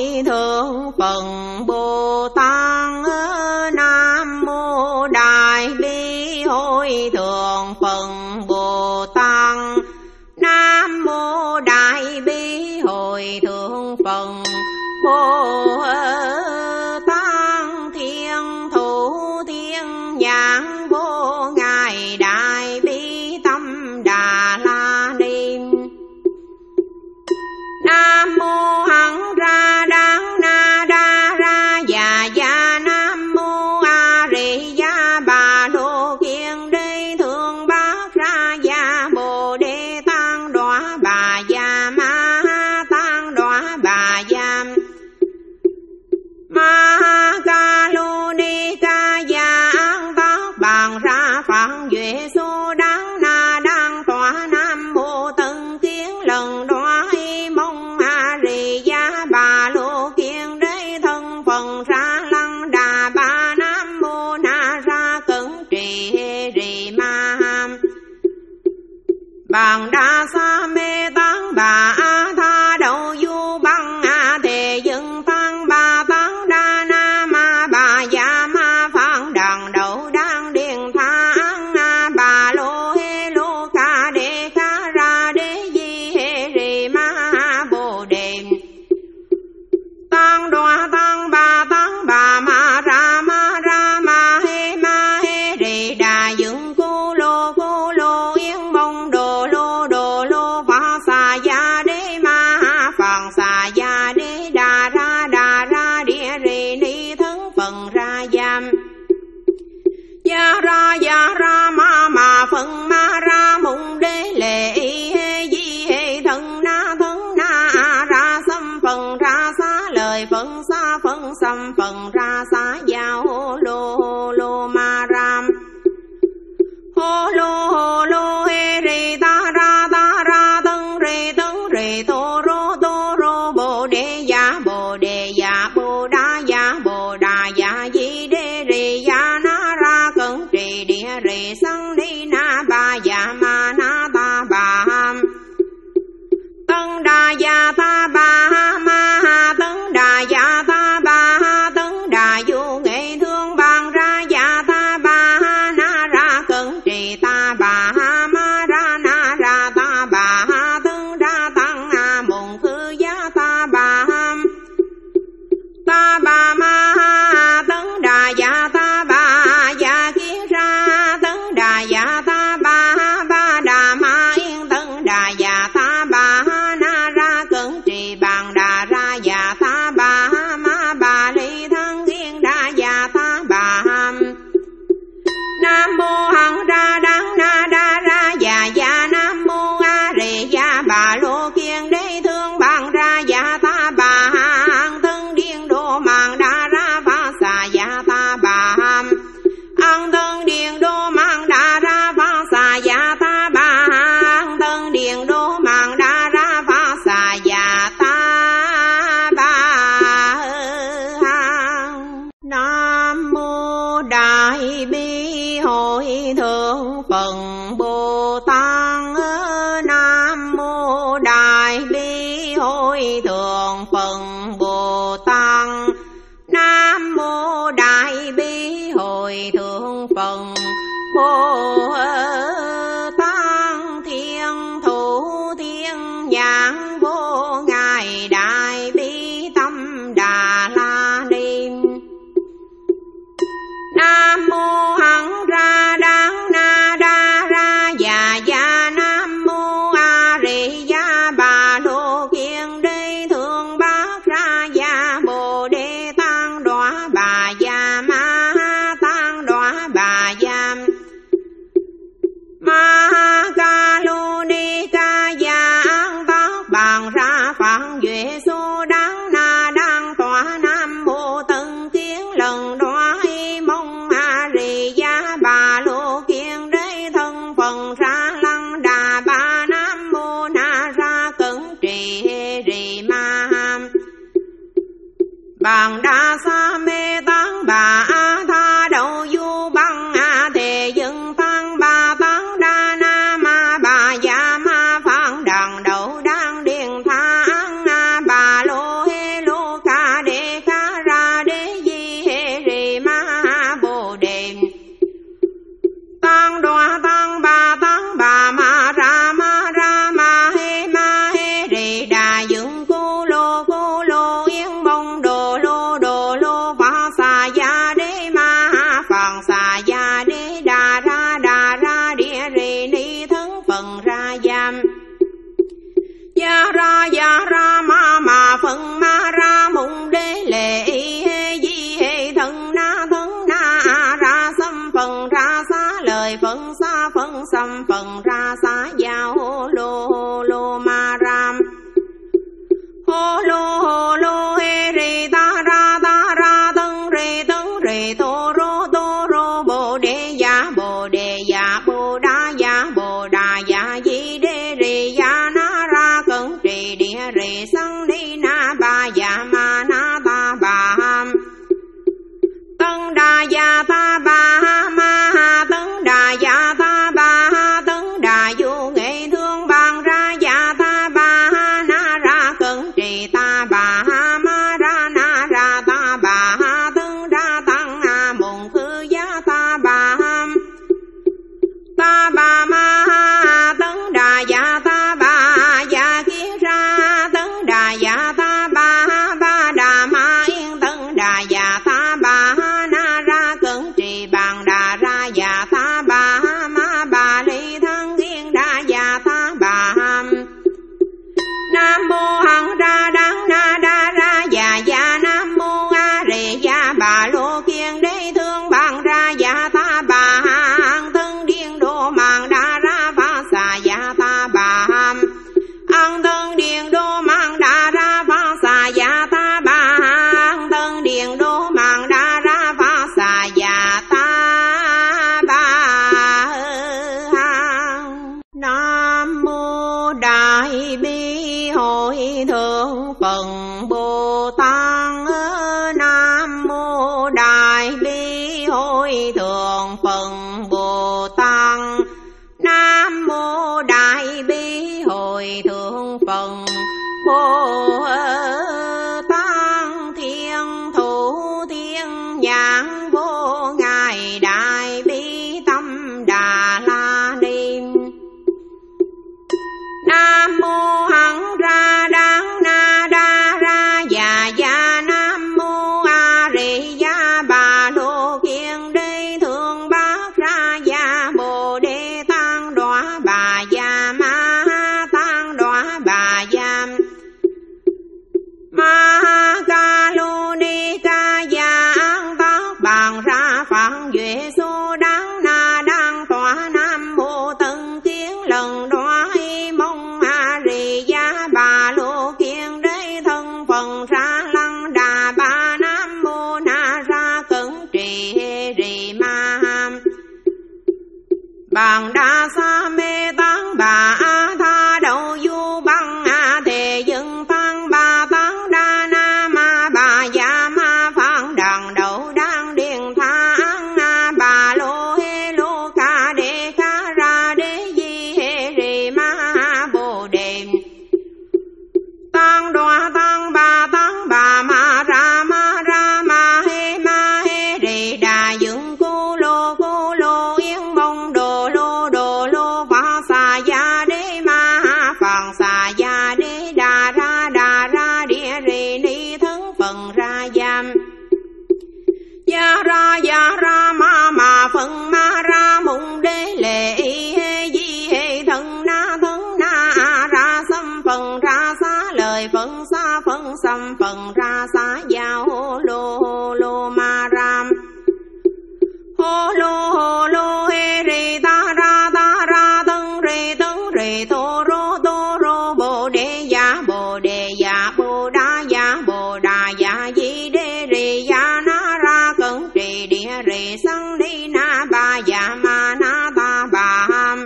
hội thượng Phật Bồ Tát. Nam mô Đại Bi Hội thượng Phật Bồ Tát. Nam mô Đại Bi Hội thượng Phật Bồ Tát. Thiên thủ thiên nhãn vô ngài Đại Bi Tâm Đà La Ni. Nam mô Hằng Ra Đăng Na Đa Ra Già Già. Nam mô A Rì Gia Bà Lô Kiên Đế Thượng Bát Ra Gia Bồ Đề Tăng Đọa Bà Gia Ma Ha Tăng Đọa Bà Gia Ma Ha Ca Lô Ni Ca Gia An Tát Bàn Ra Phạn Duệ Số Đăng Na Đăng Tọa. Nam mô Tân Kiến Lần Đoá Y Mong A Rì Gia Bà Lô Kiên Đế Thân Phần Ra Lăng Đà Ba. Nam mô Na Ra Cẩn Trì Hê Rì Ma Ham Bàn Đa Sa Mê Tăng Bà A Tha Đậu Du Băng A Thề Dân Tăng Bà Tăng Đa Na Ma Bà Gia Ma Phạn Đằng Đậu Đăng Điền Tha Ăn A Bà Lô Hê Lô Ca Đê Ca Ra Đế Di Hê Rì Ma Bồ Đề Tăng Đoa Tăng Bà Tăng Bà Ma Ra Ma Ra Ma Hê Ma Hê Rì Đà Dựng Cô Lô Cô Lô Yên Mông Đồ Lô Đồ Lô Phá Xà Gia Đế Ma Phạn Xà Gia Đế Đà Ra Đà Ra Địa Rì Ni Thân Phần Ra Giam Gia Ra Gia Ra Ma Ma Phần Ma Ra Mùng Đế Lệ Y Hê Di Hê Thân Na Thân Na Ra Xâm Phần Ra Xá Lời Phần Xá Phần Xâm Phần Ra Xá Giao Hô Lô Hô Lô Ma Ram Hô Lô Hô Lô Hê Rì Ta Ra Ta Ra Tân Rì Tân Rì Tô Rô Tô Rô Bồ Đề Gia Bồ Đề Gia Bồ Đa Gia Bồ Đà Gia Di Đê Rì Gia Na Ra Cẩn Trì Địa Rì Săng Ni Na Ba Gia Ma Na Ta Bà Ham Tân Đà Gia Ta Bà Ha Ma Ha Tân Đà Gia Ta Bà Ha Tân Đà Du Nghệ Thương Bàn Ra Gia Ta Bà Ha Na Ra Cẩn Trì Ta Bà Ha Ma Ra Na Ra Ta Bà Ha Tân Đà Tăng Na Mùng Khư Gia Ta Bà Ham Ta Bà Ma Ha Tân Đà Gia Ta Bà Gia Kiến Ra Tân Đà Gia Ta Bà Ha Ba Đà Ma Yên Tân Đà Gia Ta Bà Ha Na Ra Cẩn Trì Bàn Đà Ra Gia Ta Bà Ha Ma Bà Ly Thân Yên Đà Gia Ta Bà Ham Nam mô Hằng Ra Đăng Na Đa Ra Già Già. Nam mô A Rì Gia Bà Lô Kiên Đế Thương Bàn Ra Gia Ta Bà Ha An Thân Điên Đô Mạng Đà Ra Phá Xà Gia Ta Bà Ham An Thân Điên Đô Mạng Đà Ra Phá Xà Gia Ta Bà Ha An Thân Điên Đô Mạng Đà Ra Phá Xà Gia Ta Bà Ha. Nam mô Đại Bi Hội thượng Phật Bồ Tát. Nam mô Đại Bi Hội thượng Phật Bồ Tát. Nam mô Đại Bi Hội thượng Phật Bồ Tát. Thiên thủ thiên nhãn vô ngài Đại Bi Tâm Đà La Ni. Nam mô Hằng Ra Đăng Na Đa Ra Già Già. Nam mô A Rì Gia Bà Lô Kiên Đế Thượng Bát Ra Gia Bồ Đề Tăng Đọa Bà Gia Ma Ha Tăng Đọa Bà Gia Ma Ha Ca Lô Ni Ca Gia An Tát Bàn Ra Phạn Duệ Số Đăng Na Đăng Tọa. Nam mô Tân Kiến Lần Đoá Y Mong A Rì Gia Bà Lô Kiên Đế Thân Phần Ra Lăng Đà Ba. Nam mô Na Ra Cẩn Trì Hê Rì Ma Ham Bàn Đa Sa Mê Tăng Bà A Tha Đậu Du Băng A Thề Dân Tăng Bà Tăng Đa Na Ma Bà Gia Ma Phạn Đằng Đậu Đăng Điền Tha Ăn A Bà Lô Hê Lô Ca nhãn vô ngài đại bi tâm Đà La Ni. Nam mô hằng ra đắng na đa ra già già. Nam mô a Di Đà Bà Lô Kiên Đế Thượng Bát Ra Gia Bồ Đề Tăng Đọa Bà Gia Ma Tăng Đọa Bà Gia Ma Ca Lô Ni Ca Gia An Tát Bàn Ra Phạn Duệ Số Đắng Na Đăng Tọa. Nam mô Tân Kiến Lần Đoá Y Mong A Di Đà Bà Lô Kiên Đế Thân Phần Ra Lăng Đà Ba. Nam mô Na Ra Cẩn Trì Hê Rì Ma Bàn Đa Sa Mê Tăng Bà A Tha Đậu Du Băng A Thề Dân Tăng Bà Tăng Đa Na Ma Bà Gia Ma Phạn Đằng Đậu Đăng Điền Tha Ăn A Bà Lô Hê Lô Ca Đê Ca Ra Đế Di Hê Rì Ma Bồ Đề Tăng Đoa Tăng Bà Tăng Bà Ma Ra Ma Ra Ma Hê Ma Hê Rì Đà Dựng Cô Lô Cô Lô Yên Mông Đồ Lô Đồ Lô Phá Xà Gia Đế Ma Phạn Xà Gia Đế Đà Ra Đà Ra Địa Rì Ni Thân Phần Ra Giam Gia Ra Gia Ra Ma Ma Phần Ma Ra Mùng Đế Lệ Y Hê Di Hê Thân Na Thân Na Ra Xâm Phần Ra Xá Lời Phần Xá Phần Xâm Phần Ra Xá Giao Hô Lô Hô Lô Ma Ram Hô Lô Hô Lô Hê Rì Ta Ra Ta Ra Tân Rì Tân Rì Tô Rô Tô Rô Bồ Đề Gia Bồ Đề Gia Bồ Đà Gia Bồ Đà Gia Di Đê Rì Gia Na Ra Cẩn Trì Địa Rì Săng Đi Na Ba Gia Ma Na Ta Bà Ham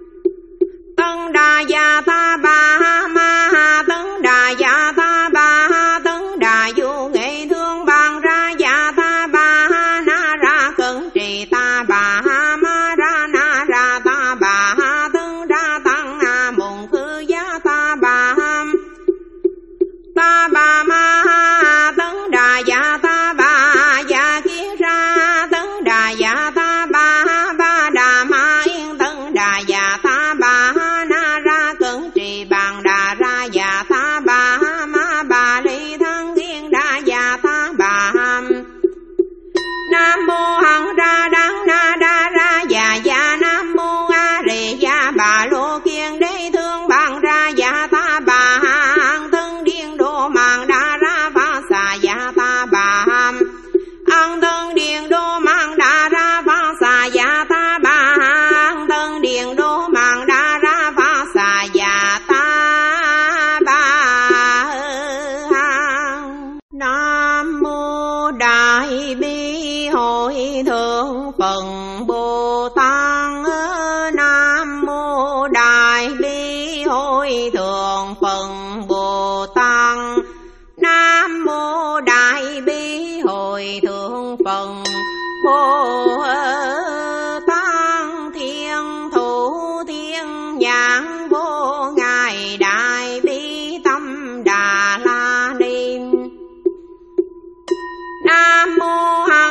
Tân Đà Gia Ta Bà Ma Ha Tân Đà Gia Ta Bà Ha Tân Đà Du Nghệ Thương Bàn Ra Gia Ta Bà Ha Na Ra Cẩn Trì Ta Bà Ha Ma Ra Na Ra Ta Bà Ha Tân Đà Tăng A Mùng Khư Gia Ta Bà Ham Ta Bà Ma Ha Tân Đà Gia Ta Bà Gia Kiến Ra Tân Đà Gia Ta Bà Ha Ba Đà Ma Yên Tân Đà Gia Ta Bà Ha Na Ra Cẩn Trì Bàn Đà Ra Gia Ta Bà Ha Ma Bà Ly Thân Yên Đà Gia Ta Bà Ham Nam mô hằng ra đắng na đa ra già già. Nam mô a Di Đà Bà Lô Kiên Đế Thương Bàn Ra Gia Ta Bà Hằng Thân Điên Đô Màng Đà Ra Phá Xà Gia Ta Bà Ham Ăn Thân Điền Đô Màng Đà Ra Phá Xà Gia Ta Bà Hằng Thân Điền Đô Màng Đà Ra Phá Xà Gia Ta Bà Hằng. Nam mô Đại Bi Hội Thượng Phật Bồ Tát. Nam mô Đại Bi Hội Thượng Phật Bồ Tát. Nam mô Đại Bi Hội Thượng Phật Bồ Tát. Thiên Thủ Thiên Nhãn Vô Ngài Đại Bi Tâm Đà La Ni. Nam mô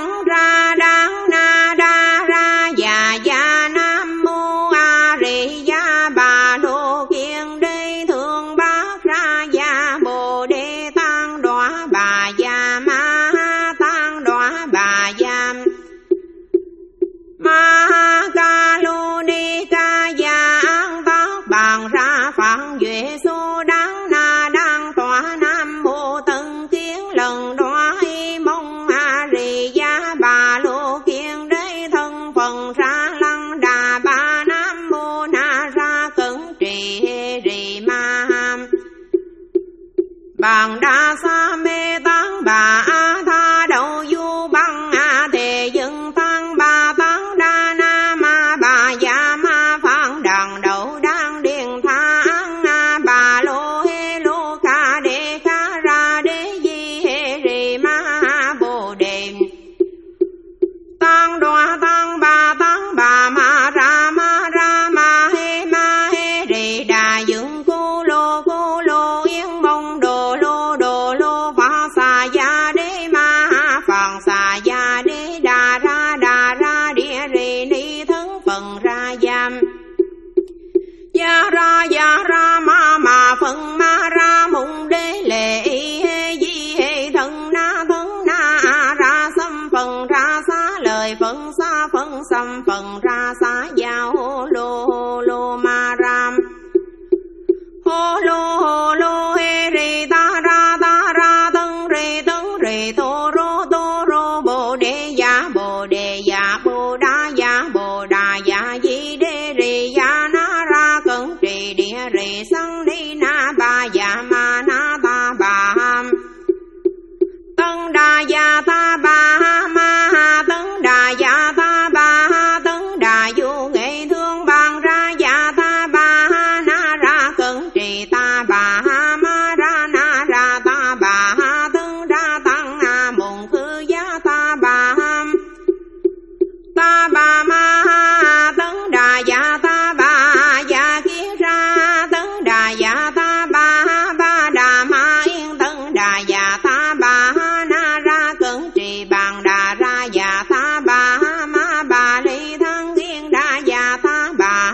rì tô rô tô rô bồ đề ya bồ đề ya bồ đa ya bồ đà ya di đê rì ya na ra cẩn trì địa rì sanh đi na ba ya ma na ta bà ham tân đà ya ta bà ma ha tân đà ya ta bà ha tân đà vô nghệ thương bàn ra ya ta bà ha na ra cẩn trì ta bà ha ma ra na ra ta bà ha tân ra tăng na mùng khư ya ta bà ham ta bà ma ha tân đà ya ta bà ya kia ra tân đà ya ta bà ba đà ma yên tân đà ya ta bà na ra cẩn trì bàn đà ra ya ta bà ma bà ly thân yên đà ya ta bà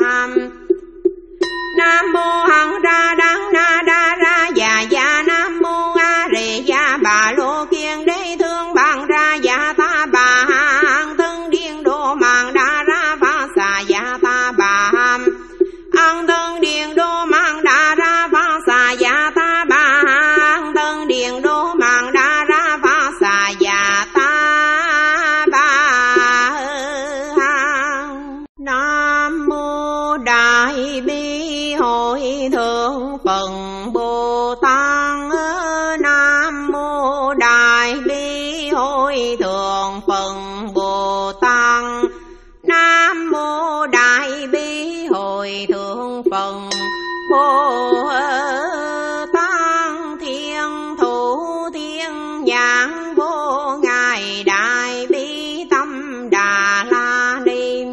nam mô hằng ra đăng na đa ra ya ya nam mô a rê ya bà lô kiên đế thương bàn ra ya ta bà hằng thân điên đô mạng đa ra phá xà ya ta bà hằng thân điên đô mạng đa ra phá xà ya ta bà hằng thân điên đô mạng đa ra phá xà ya ta bà hằng. Nam mô đại bi hội thượng phật Bồ Tát. Nam mô đại bi hội thượng phật Bồ Tát. Nam mô đại bi hội thượng phật Bồ Tát. Thiên thủ thiên nhãn vô ngài đại bi tâm đà la ni.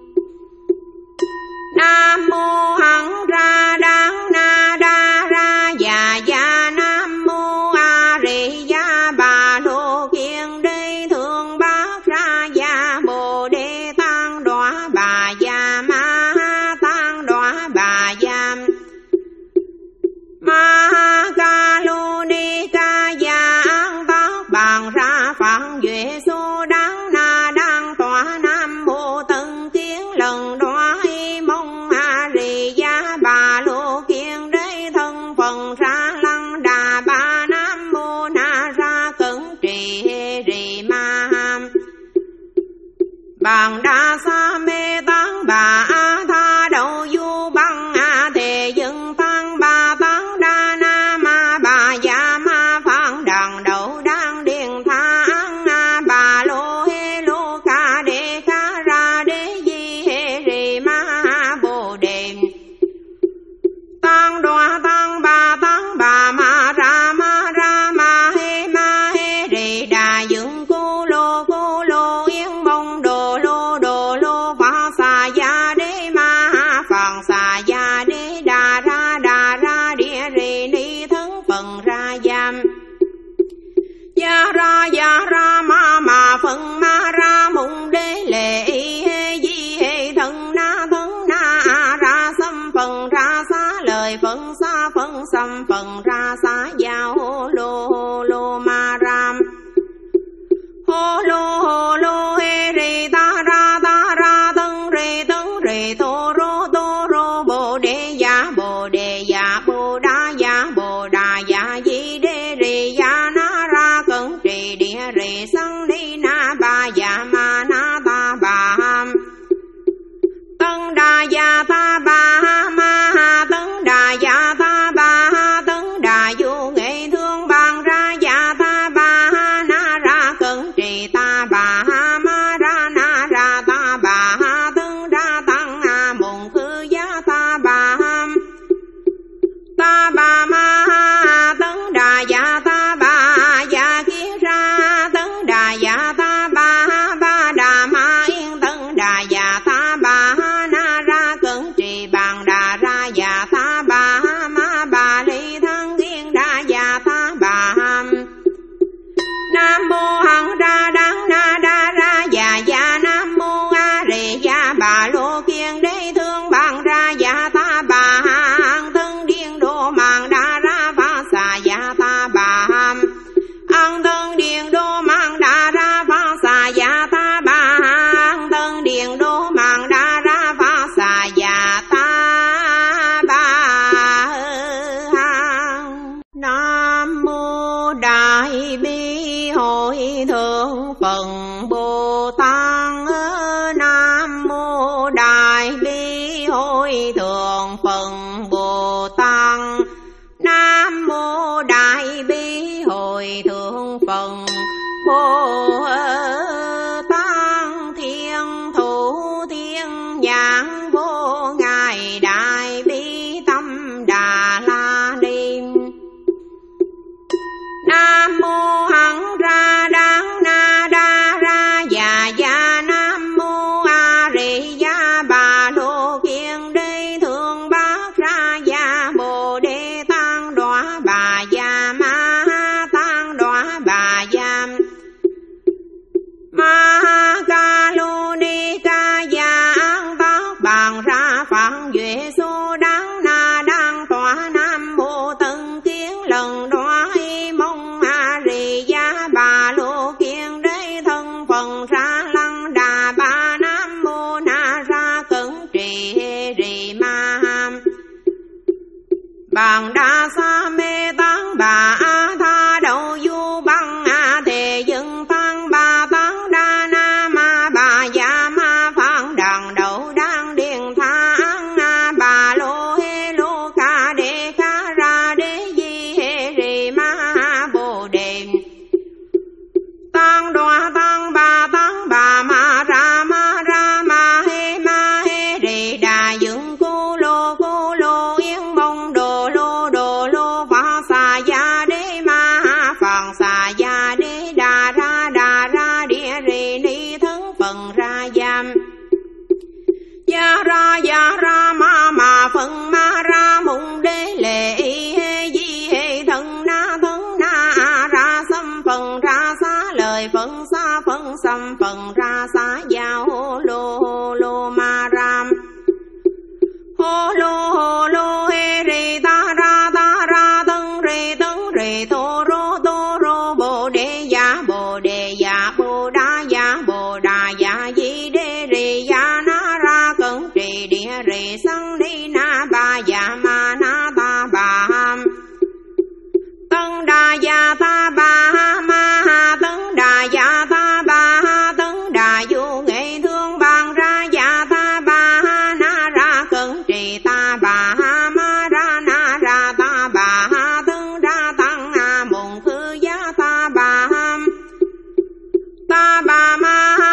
Nam mô hằng ra đăng na đa ra ya ya nam mô a rê ya bà lô kiên đế thương bát ra ya bồ đề tăng đọa bà ya ma tăng đọa bà ya ma ca lô ni ca ya an tác bàn ra phạn duệ số đáng na đăng tọa nam mô tân kiến lần đoá mong a rì ya bà lô kiên đế thân phần ra lăng đà ba nam mô na ra cẩn trì rì ma bàn đa sa mê tăng bà a tha đầu du băng a thề dân tăng bà tăng đa na ma bà ya ma phạn đằng đầu đang điền tha ăn a bà lô hê lô ca đê ca ra đế di hê rì ma bồ đề tăng đoa tăng bà tăng bà ma ra ma ra ma hê ma hê rì đà dựng cô lô cô lô yên bông đồ lô đồ lô phá xà ya đế ma phạn xà ya đế đà ra đà ra địa rì ni thân phần ra giam ya ra ya ra ma ma phần ma ra mùng đế lệ hê di hê thân na thân na ra xâm phần ra xá lời phần xa phần xâm phần ra xá giao hô lô hô lô ma ram hô lô hô lô hê rì ta ra ta ra tân rì tân rì tô rô tô rô bồ đề ya bồ đề ya bồ đa ya bồ đà ya di đê rì ya na ra cẩn trì địa rì hội thượng Phật Bồ Tát. Nam mô Đại Bi hội thượng Phật Bồ Tát. Nam mô Đại Bi hội thượng Phật Bồ Tát. Thiên thủ thiên nhãn vô ngài Đại Bi tâm Đà La Ni. Nam mô Hằng Ra Đăng Na Đa Ra Già Già. Nam mô A Rì Gia Bà Lô Kiên Đế Thượng Bát Ra Gia Bồ Đề Tăng Đọa Bà Gia Ma Tăng Đọa Bà Gia Ma Ca Lô Ni Ca Gia An Tát Bàn Ra Phạn Duệ Số Đăng Na Đăng Tọa. Nam mô Tân Kiến Lần Đoá Y Mong A Rì Gia Bà Lô Kiên Đế Thân Phần Ra Lăng Đà Ba. Nam mô Na Ra Cẩn Trì Hê Rì Ma Bàn Đa Sa Mê Tăng Bà A Tha Đậu Du Băng A Thề Dân Tăng Bà Tăng Đa Na Ma Bà Gia Ma Phạn Đằng Đậu Đăng Điền Tha Ăn A Bà Lô Hê Lô Ca Đê Ca Ra Đế Di Hê Rì Ma Bồ Đề Tăng Đoa Tăng Bà Tăng Bà Ma Ra Ma Ra Ma Hê Ma Hê Rì Đà Dựng Cô Lô Cô Lô Yên Bông Đồ Lô Đồ Lô Phá Xà Gia Đế Ma Phạn Xà Gia Đế Đà Ra Đà Ra Địa Rì Ni Thân Phần Ra Giam Gia Ra Gia Ra Ma Ma Phần Ma Ra Mùng Đế Lệ Y Hê Di Hê Thân Na Thân Na Ra Xâm Phần Ra Xá Lời Phần Xá Phần Xâm Phần Ra Xá Gia Hô Lô Hô Lô Ma Ram Hô Lô Hô Lô Hê Rì Ta Ra Ta Ra Tân Rì Tân Rì Tô Rô Tô Rô Bồ Đề Gia Bồ Đề Gia Bồ Đa Gia Bồ Đà Gia Di Đê Rì Gia Na Ra Cẩn Trì Địa Rì Săng Ni Na Ba Gia Ma Na Ta Bà Ham Tân Đà Gia Ta Bà Ha Ma Ha Tân Đà Gia Ta Bà Ha Tân Đà Du Nghệ Thương Bàn Ra Gia Ta Bà Ha Na Ra Cẩn Trì Ta Bà Ha Ma Ra Na Ra Ta Bà Ha Tân Đa Tăng Ha Mùng Khư Gia Ta Bà Ham Ta Bà Ma